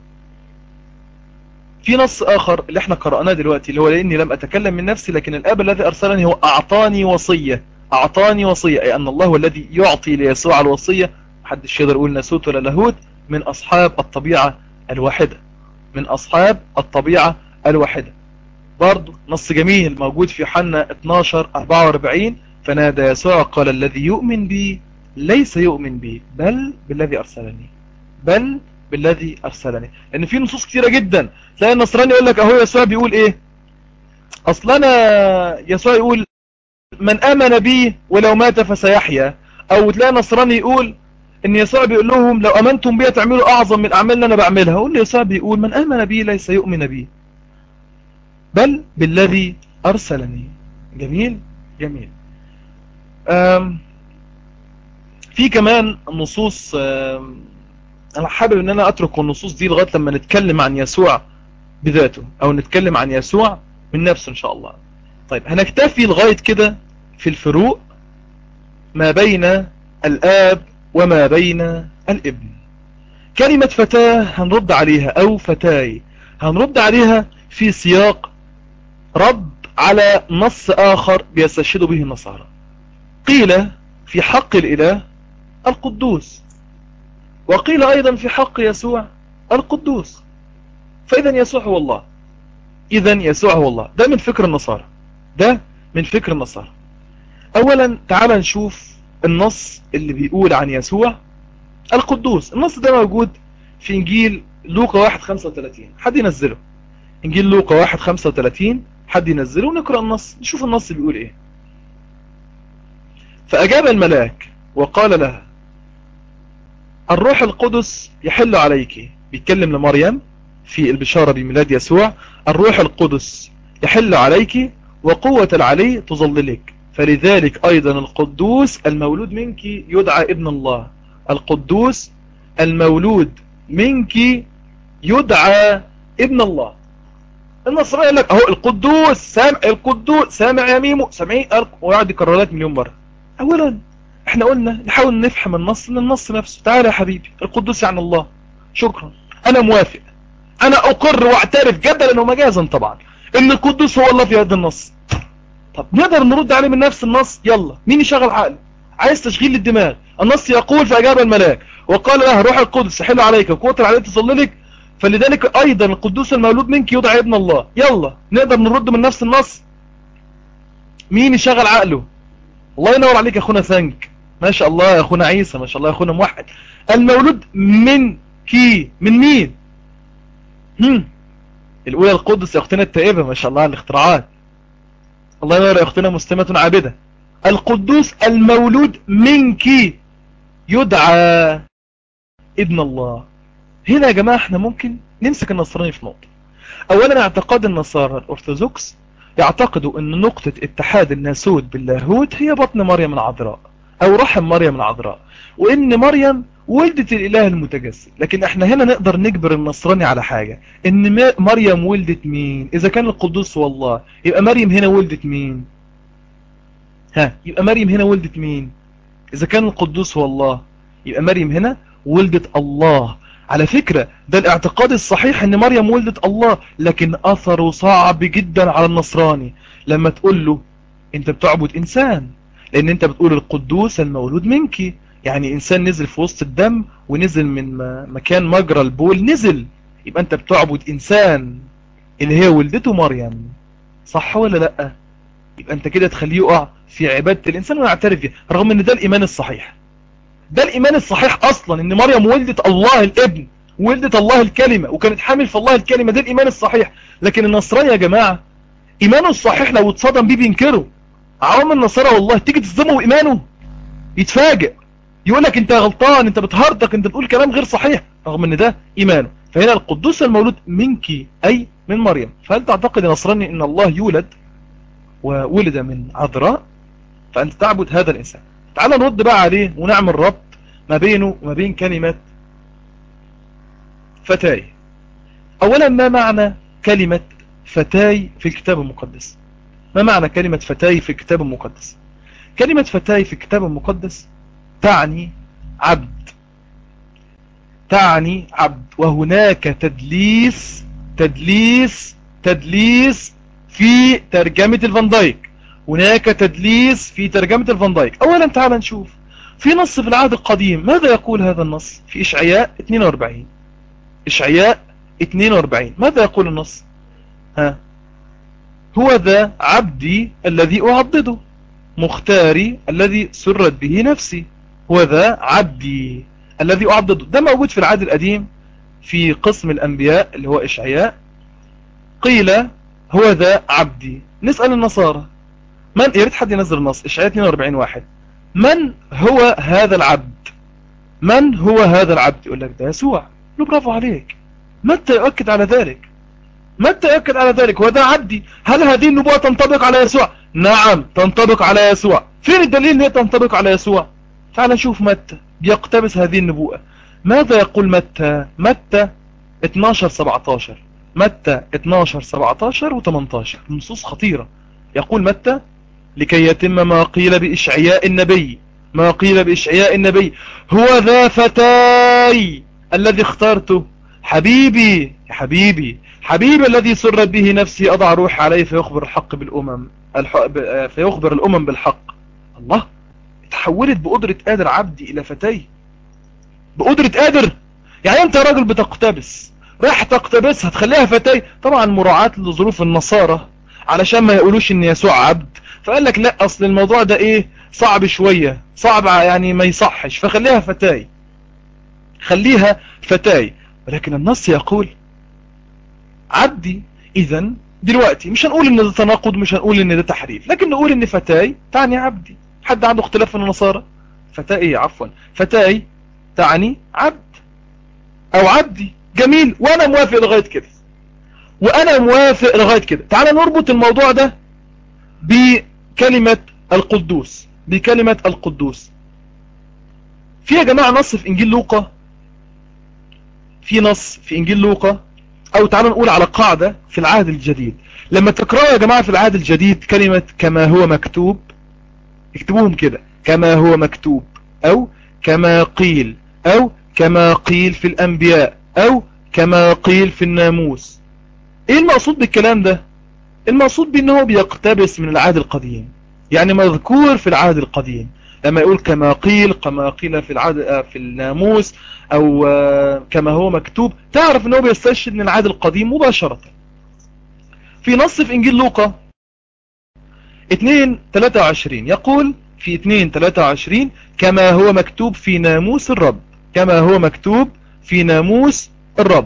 في نص اخر اللي احنا قرأناه دلوقتي اللي هو لاني لم اتكلم من نفسي لكن الاب الذي ارسلني هو اعطاني وصية. اي ان الله هو الذي يعطي ليسوع الوصية. محدش يقدر يقول ناسوت ولا لاهوت، من اصحاب الطبيعة الواحدة. برضو نص جميل موجود في يوحنا 12:44 فنادى يسوع قال الذي يؤمن بي ليس يؤمن بي بل بالذي أرسلني. لأن في نصوص كتيرة جدا تلاقي النصراني يقول لك أهو يسوع بيقول إيه، أصلنا يسوع يقول من آمن بي ولو مات فسيحيا. أو تلاقي النصراني يقول إن يسوع بيقول لهم لو أمنتم بي تعملوا أعظم من الأعمال اللي أنا بعملها. أقول لي يسوع بيقول من آمن بي ليس يؤمن بي بل بالذي أرسلني. جميل. في كمان نصوص، أنا حابب أن أنا أترك النصوص دي لغاية لما نتكلم عن يسوع بذاته أو نتكلم عن يسوع من نفسه إن شاء الله. طيب هنكتفي لغاية كده في الفروق ما بين الآب وما بين الابن. كلمة فتاة هنرد عليها أو فتاي هنرد عليها في سياق رد على نص آخر بيستشهد به النصارى. قيل في حق الإله القدوس، وقيل أيضا في حق يسوع القدوس. فإذا يسوع هو الله، ده من فكر النصارى، ده من فكر النصارى. اولا تعال نشوف النص اللي بيقول عن يسوع القدوس. النص ده موجود في انجيل لوقا 1:35. حد ينزله انجيل لوقا 1:35، حد ينزله ونقرأ النص نشوف النص بيقول ايه. فاجاب الملاك وقال لها الروح القدس يحل عليك. بيتكلم لمريم في البشارة بميلاد يسوع. الروح القدس يحل عليك وقوة العلي تظللك، فلذلك أيضا القدوس المولود منك يدعى ابن الله. القدوس المولود منك يدعى ابن الله. النصراني يقول لك اهو القدوس سامع، القدوس سامع يا ميمو، سامعين ويقعد يكرر لك مليون مرة. اولا احنا قلنا نحاول نفهم النص من النص نفسه. تعالى يا حبيبي، القدوس يعني الله، شكرا، انا موافق، انا اقر واعترف جدلا ومجازا طبعا ان القدوس هو الله في هذا النص. طب نقدر نرد عليه من نفس النص؟ يلا مين يشغل عقله؟ عايز تشغيل الدماغ. النص يقول فاجاب الملاك وقال له روح القدس يحل عليك وقوة العلي تظللك، فلذلك ايضا القدوس المولود منك يدعى ابن الله. يلا نقدر نرد من نفس النص؟ مين يشغل عقله؟ الله ينور عليك يا اخونا ثانك، ما شاء الله يا اخونا عيسى، ما شاء الله يا اخونا موحد. المولود من كي، من مين؟ الاولى القدس يا اختنا التائبة، ما شاء الله على الاختراعات. الله ينور يا اختنا مسلمة عابدة. القدوس المولود منك يدعى ابن الله. هنا يا جماعة احنا ممكن نمسك النصراني في نقطة. اولا اعتقاد النصارى الارثوذكس يعتقدوا ان نقطة اتحاد الناسوت باللاهوت هي بطن مريم العذراء او رحم مريم العذراء، وان مريم ولدت الاله المتجسد. لكن احنا هنا نقدر نجبر النصراني على حاجة، ان مريم ولدت مين؟ اذا كان القدوس هو الله يبقى مريم هنا ولدت مين؟ يبقى مريم هنا ولدت مين؟ اذا كان القدوس هو الله يبقى مريم هنا ولدت الله. على فكرة ده الاعتقاد الصحيح ان مريم ولدت الله، لكن اثره صعب جدا على النصراني لما تقول له انت بتعبد انسان، لان انت بتقول القدوس المولود منك، يعني انسان نزل في وسط الدم ونزل من مكان مجرى البول نزل، يبقى انت بتعبد انسان اللي هي ولدته مريم، صح ولا لا؟ يبقى انت كده تخليه يقع في عبادة الانسان ويعترف بيها، رغم ان ده الايمان الصحيح. ده الايمان الصحيح اصلا ان مريم ولدت الله الابن، ولدت الله الكلمة وكانت حامل في الله الكلمة، ده الايمان الصحيح. لكن النصراني يا جماعة ايمانه الصحيح لو اتصدم بيه بينكره. عوام النصارى والله تيجي تصدمه ايمانه يتفاجئ، يقول لك انت غلطان، انت بتهرطق، انت بتقول كلام غير صحيح، رغم ان ده ايمانه. فهنا القدوس المولود منك اي من مريم. فهل تعتقد يا نصراني ان الله يولد وولد من عذراء؟ فانت تعبد هذا الانسان. تعال نرد بقى عليه ونعمل ربط ما بينه وما بين كلمة فتاي. اولا ما معنى كلمة فتاي في الكتاب المقدس؟ ما معنى كلمة فتاي في الكتاب المقدس؟ كلمة فتاي في الكتاب المقدس تعني عبد، تعني عبد. وهناك تدليس في ترجمة الفان دايك، هناك تدليس في ترجمة الفان دايك. اولا تعال نشوف في نص في العهد القديم، ماذا يقول هذا النص؟ في إشعياء 42. إشعياء 42 ماذا يقول النص؟ هو ذا عبدي الذي أعضده، مختاري الذي سرت به نفسي. هو ذا عبدي الذي أعضده، ده موجود في العهد القديم في قسم الأنبياء اللي هو إشعياء. قيل هو ذا عبدي. نسأل النصارى من، يا ريت حد ينزل النص إشعياء 42 واحد، من هو هذا العبد؟ من هو هذا العبد؟ يقول لك ده يسوع. له برافو عليك. متى يؤكد على ذلك؟ متى يؤكد على ذلك؟ هو ده عبدي. هل هذه النبوة تنطبق على يسوع؟ نعم تنطبق على يسوع. فين الدليل ان هي تنطبق على يسوع؟ تعال نشوف متى بيقتبس هذه النبوة. ماذا يقول متى؟ متى 12:17، متى 12:17 و18 نصوص خطيرة. يقول متى لكي يتم ما قيل بإشعياء النبي، ما قيل بإشعياء النبي، هو ذا فتاي الذي اخترته، حبيبي يا حبيبي، حبيبي الذي سرت به نفسي، أضع روح عليه فيخبر الحق بالأمم، فيخبر الأمم بالحق. الله، تحولت بقدرة قادر عبدي إلى فتاي، بقدرة قادر. يعني أنت راجل بتقتبس، راح تقتبسها تخليها فتاي، طبعا مراعاة لظروف النصارى علشان ما يقولوش ان يسوع عبد، فقال لك لا، اصل الموضوع ده ايه، صعب شوية، صعب يعني ما يصحش، فخليها فتاي، خليها فتاي. ولكن النص يقول عبدي. اذا دلوقتي مش هنقول ان ده تناقض، مش هنقول ان ده تحريف، لكن نقول ان فتاي تعني عبدي. حد عنده اختلاف في النصارى؟ فتاي، عفوا، فتاي تعني عبد او عبدي. جميل، وانا موافق لغاية كده، وانا موافق لغاية كده. تعال نربط الموضوع ده بكلمة القدوس، بكلمة القدوس. في يا جماعة نص في انجيل لوقا، في نص في انجيل لوقا، او تعالوا نقول على قاعدة في العهد الجديد. لما تقرأوا يا جماعة في العهد الجديد كلمة كما هو مكتوب، اكتبوهم كده، كما هو مكتوب، او كما قيل، او كما قيل في الانبياء، او كما قيل في الناموس. ايه المقصود بالكلام ده؟ المقصود بانه بيقتبس من العهد القديم، يعني مذكور في العهد القديم. لما يقول كما قيل، كما قيل في العهد في الناموس، او كما هو مكتوب، تعرف انه بيستشهد من العهد القديم مباشرة. في نص في انجيل لوقا 2:23 يقول، في 2:23 كما هو مكتوب في ناموس الرب، كما هو مكتوب في ناموس الرب،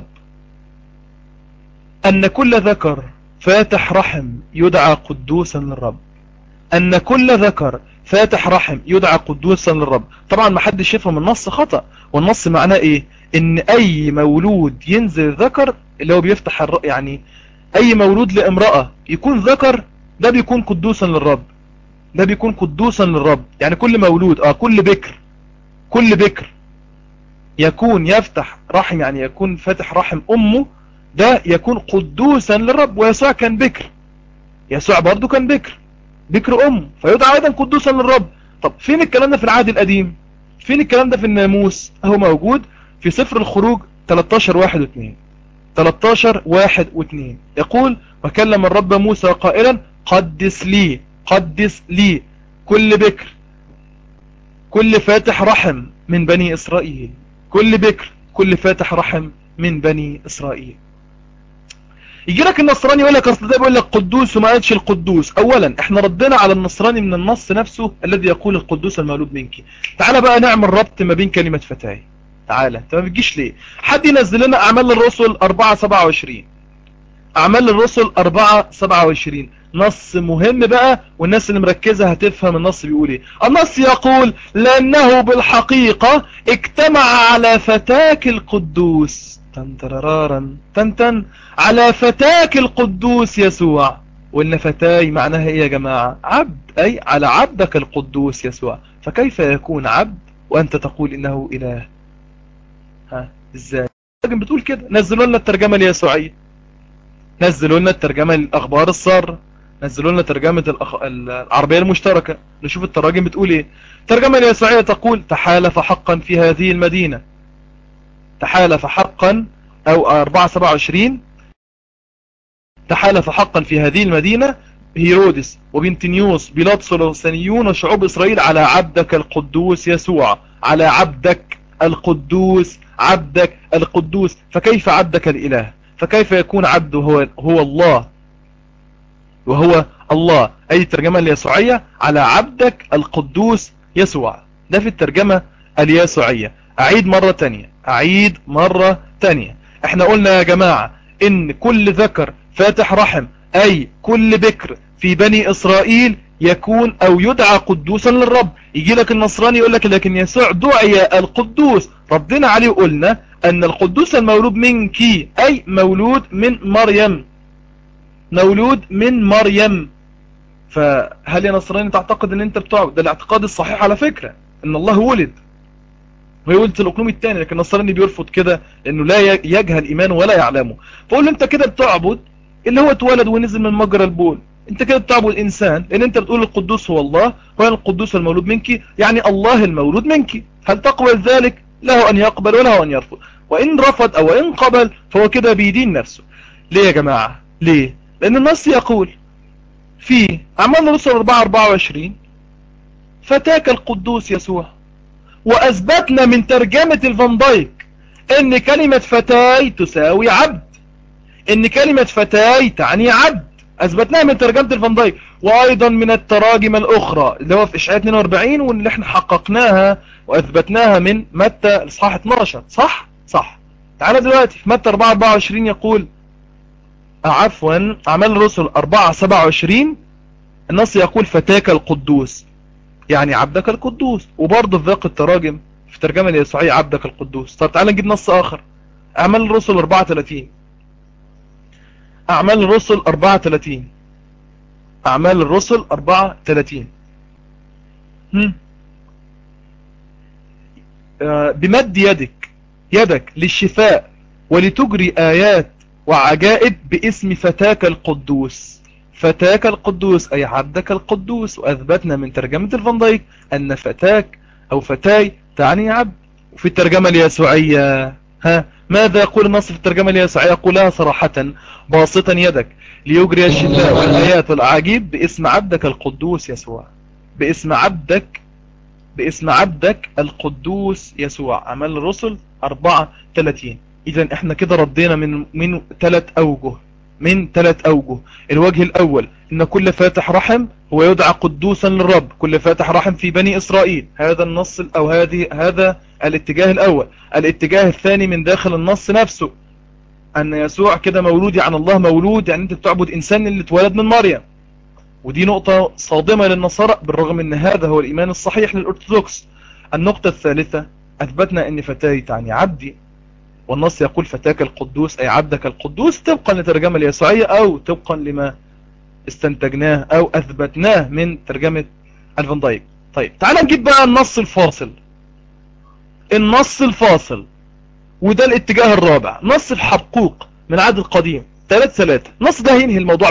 أن كل ذكر فاتح رحم يدعى قدوسا للرب. أن كل ذكر فاتح رحم يدعى قدوسا للرب. طبعا ما حدش يفهم النص خطأ. والنص معناه ايه؟ ان اي مولود ينزل ذكر، اللي هو بيفتح يعني اي مولود لامرأة يكون ذكر، ده بيكون قدوسا للرب، ده بيكون قدوسا للرب. يعني كل مولود، كل بكر، كل بكر يكون يفتح رحم، يعني يكون فاتح رحم امه، ده يكون قدوسا للرب. ويسوع كان بكر، يسوع برضو كان بكر، بكر أم، فيدعى أيضا قدوسا للرب. طب فين الكلام ده في العهد القديم؟ فين الكلام ده في الناموس؟ اهو موجود في سفر الخروج 13:1-2. 13:1-2 يقول: وكلم الرب موسى قائلا قدس لي، قدس لي كل بكر، كل فاتح رحم من بني إسرائيل، كل بكر، كل فاتح رحم من بني إسرائيل. يجي لك النصراني يقول لك اصل ده بيقول لك قدوس وما قالش القدوس. اولا احنا ردنا على النصراني من النص نفسه الذي يقول القدوس المولود منك. تعال بقى نعمل ربط ما بين كلمة فتاي. تعال، انت ما بتجيش ليه؟ حد ينزل لنا اعمال الرسل 4:27، اعمال الرسل 4:27، نص مهم بقى، والناس اللي مركزة هتفهم النص بيقول ايه. النص يقول: لانه بالحقيقة اجتمع على فتاك القدوس، تنترارارا تنتن، على فتاك القدوس يسوع. وان فتاي معناها ايه يا جماعة؟ عبد، اي على عبدك القدوس يسوع. فكيف يكون عبد وانت تقول انه اله؟ ها ازاي؟ لكن بتقول كده. نزلوا لنا الترجمة اليسوعية، نزلوا لنا الترجمة الأخبار السارة، نزلوا لنا ترجمة العربية المشتركة، نشوف التراجم بتقول ايه. الترجمة اليسوعية تقول: تحالف حقا في هذه المدينة، تحالف حقا، او 4:27، تحالف حقا في هذه المدينة هيرودس وبنتنيوس بيلاطس والوثنيون وشعوب إسرائيل على عبدك القدوس يسوع، على عبدك القدوس، عبدك القدوس. فكيف عبدك الإله؟ فكيف يكون عبده هو الله، وهو الله؟ أي الترجمة اليسوعية على عبدك القدوس يسوع. ده في الترجمة اليسوعية. أعيد مرة تانية، أعيد مرة تانية. احنا قلنا يا جماعة ان كل ذكر فاتح رحم، أي كل بكر في بني إسرائيل يكون أو يدعى قدوسا للرب. يجي لك النصراني يقول لك لكن يسوع دعي القدوس. ردنا عليه وقلنا أن القدوس المولود منك، أي مولود من مريم، مولود من مريم. فهل يا نصراني تعتقد ان انت بتعبد؟ ده الاعتقاد الصحيح على فكرة، ان الله ولد، وهي ولدت الأقنوم الثاني. لكن النصراني بيرفض كده لانه لا يجهل ايمانه ولا يعلمه. فقول له انت كده بتعبد اللي هو اتولد ونزل من مجرى البول. انت كده بتعبد انسان، لان انت بتقول القدوس هو الله، وان القدوس المولود منك يعني الله المولود منك. هل تقبل ذلك؟ له ان يقبل وله ان يرفض. وان رفض او ان قبل فهو كده بيدين نفسه. ليه يا جماعة؟ ليه؟ لان النص يقول في أعمال الرسل 4:24 فتاك القدوس يسوع. وأثبتنا من ترجمة الفان دايك ان كلمة فتاي تساوي عبد، ان كلمة فتاي تعني عبد. اثبتناها من ترجمة الفان دايك، وايضا من التراجم الاخرى اللي هو في اشعياء 42 واللي احنا حققناها واثبتناها من متى الاصحاح 12. صح. تعالى دلوقتي في متى 4:24 يقول عفوا اعمال الرسل 4:27 النص يقول فتاك القدوس، يعني عبدك القدوس. وبرضه في باقي التراجم في ترجمة اليسوعية عبدك القدوس. طب تعالى نجيب نص اخر، اعمال الرسل 34. اعمال الرسل 34. اعمال الرسل 34. بمد يدك للشفاء ولتجري آيات وعجائب باسم فتاك القدوس. فتاك القدوس أي عبدك القدوس. وأثبتنا من ترجمة الفان دايك أن فتاك أو فتاي تعني عبد. وفي الترجمة اليسوعية ماذا يقول النص في الترجمة اليسوعية؟ يقولها صراحة باسطا يدك ليجري الشفاء والآيات والعجيب باسم عبدك القدوس يسوع. باسم عبدك القدوس يسوع. أعمال الرسل 34. إذن احنا كده ردينا من 3 أوجه. الوجه الأول إن كل فاتح رحم هو يدعى قدوسا للرب، كل فاتح رحم في بني إسرائيل. هذا النص أو هذا الاتجاه الأول. الاتجاه الثاني من داخل النص نفسه أن يسوع كده مولود، يعني الله مولود، يعني أنت بتعبد إنسان اللي اتولد من مريم. ودي نقطة صادمة للنصارى بالرغم ان هذا هو الايمان الصحيح للأرثوذكس. النقطة الثالثة اثبتنا ان فتاي تعني عبدي، والنص يقول فتاك القدوس اي عبدك القدوس طبقا لترجمة اليسوعية او طبقا لما استنتجناه او اثبتناه من ترجمة الفان دايك. طيب تعال نجيب بقى النص الفاصل وده الاتجاه الرابع، نص الحقوق من العهد القديم 3:3. النص ده هينهي الموضوع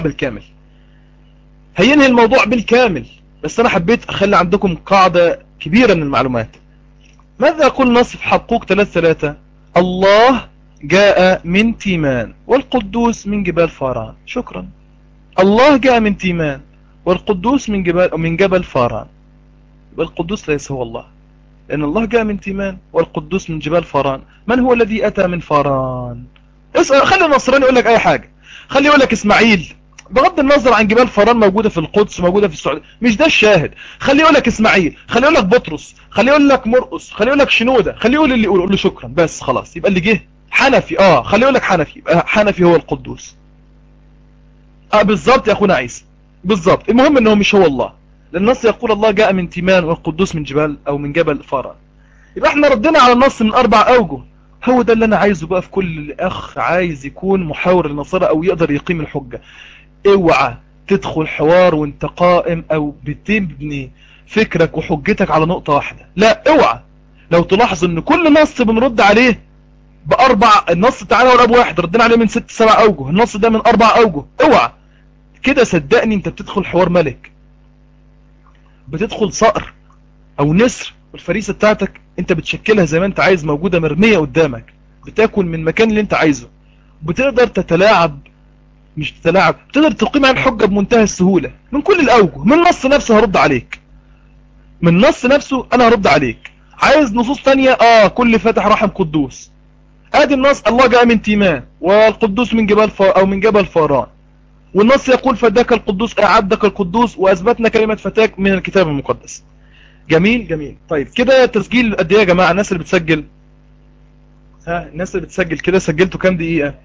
بالكامل. بس انا حبيت اخلي عندكم قاعدة كبيرة من المعلومات. ماذا يقول النص في حقوق 3:3؟ الله جاء من تيمان والقدوس من جبال فاران. شكرا. الله جاء من تيمان والقدوس من جبل فاران. والقدوس ليس هو الله، لأن الله جاء من تيمان والقدوس من جبال فاران. من هو الذي أتى من فاران؟ اسأل، خلي النصراني يقول لك أي حاجة، خلي يقول لك إسماعيل، بغض النظر عن جبال فاران موجودة في القدس موجودة في السعودية، مش ده الشاهد. خلي يقول لك إسماعيل، خلي يقول لك بطرس، خلي يقول لك مرقس، خلي يقول لك شنودة، خلي يقول اللي يقول له شكرا بس خلاص. يبقى اللي جه حنفي، خلي يقول لك حنفي، يبقى حنفي هو القدوس. بالظبط يا أخونا عيسى، بالظبط. المهم إنه مش هو الله، لأن النص يقول الله جاء من تيمان والقدوس من جبال أو من جبل فاران. يبقى احنا ردنا على النص من 4 أوجه. هو ده اللي انا عايزه بقى في كل اخ عايز يكون محاور للنصارى او يقدر يقيم الحجة. اوعى تدخل حوار وانت قائم او بتبني فكرك وحجتك على نقطة واحدة، لا اوعى. لو تلاحظ ان كل نص بنرد عليه ب4، النص تعالى ولا ب1 ردنا عليه من 6-7 أوجه، النص ده من 4 أوجه. اوعى كده، صدقني انت بتدخل حوار ملك، بتدخل صقر او نسر، والفريسة بتاعتك انت بتشكلها زي ما انت عايز، موجودة مرمية قدامك، بتاكل من المكان اللي انت عايزه، بتقدر تتلاعب، مش تتلاعب، بتقدر تقيم عن حجة بمنتهى السهولة من كل الأوجه. من النص نفسه هرد عليك، من النص نفسه انا هرد عليك. عايز نصوص تانية، كل فاتح رحم قدوس، ادي النص الله جاء من تيمان والقدوس من جبال او من جبل فاران، والنص يقول فداك القدوس اعدك القدوس، واثبتنا كلمة فتاك من الكتاب المقدس. جميل. طيب كده تسجيل قد ايه يا جماعة؟ الناس اللي بتسجل، الناس اللي بتسجل كده سجلتوا كام دقيقة؟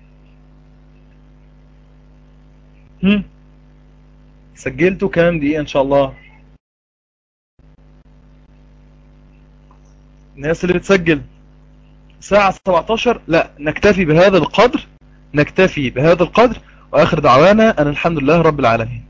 سجلتوا كام دقيقة ان شاء الله؟ الناس اللي بتسجل ساعة 17. لا، نكتفي بهذا القدر، واخر دعوانا ان الحمد لله رب العالمين.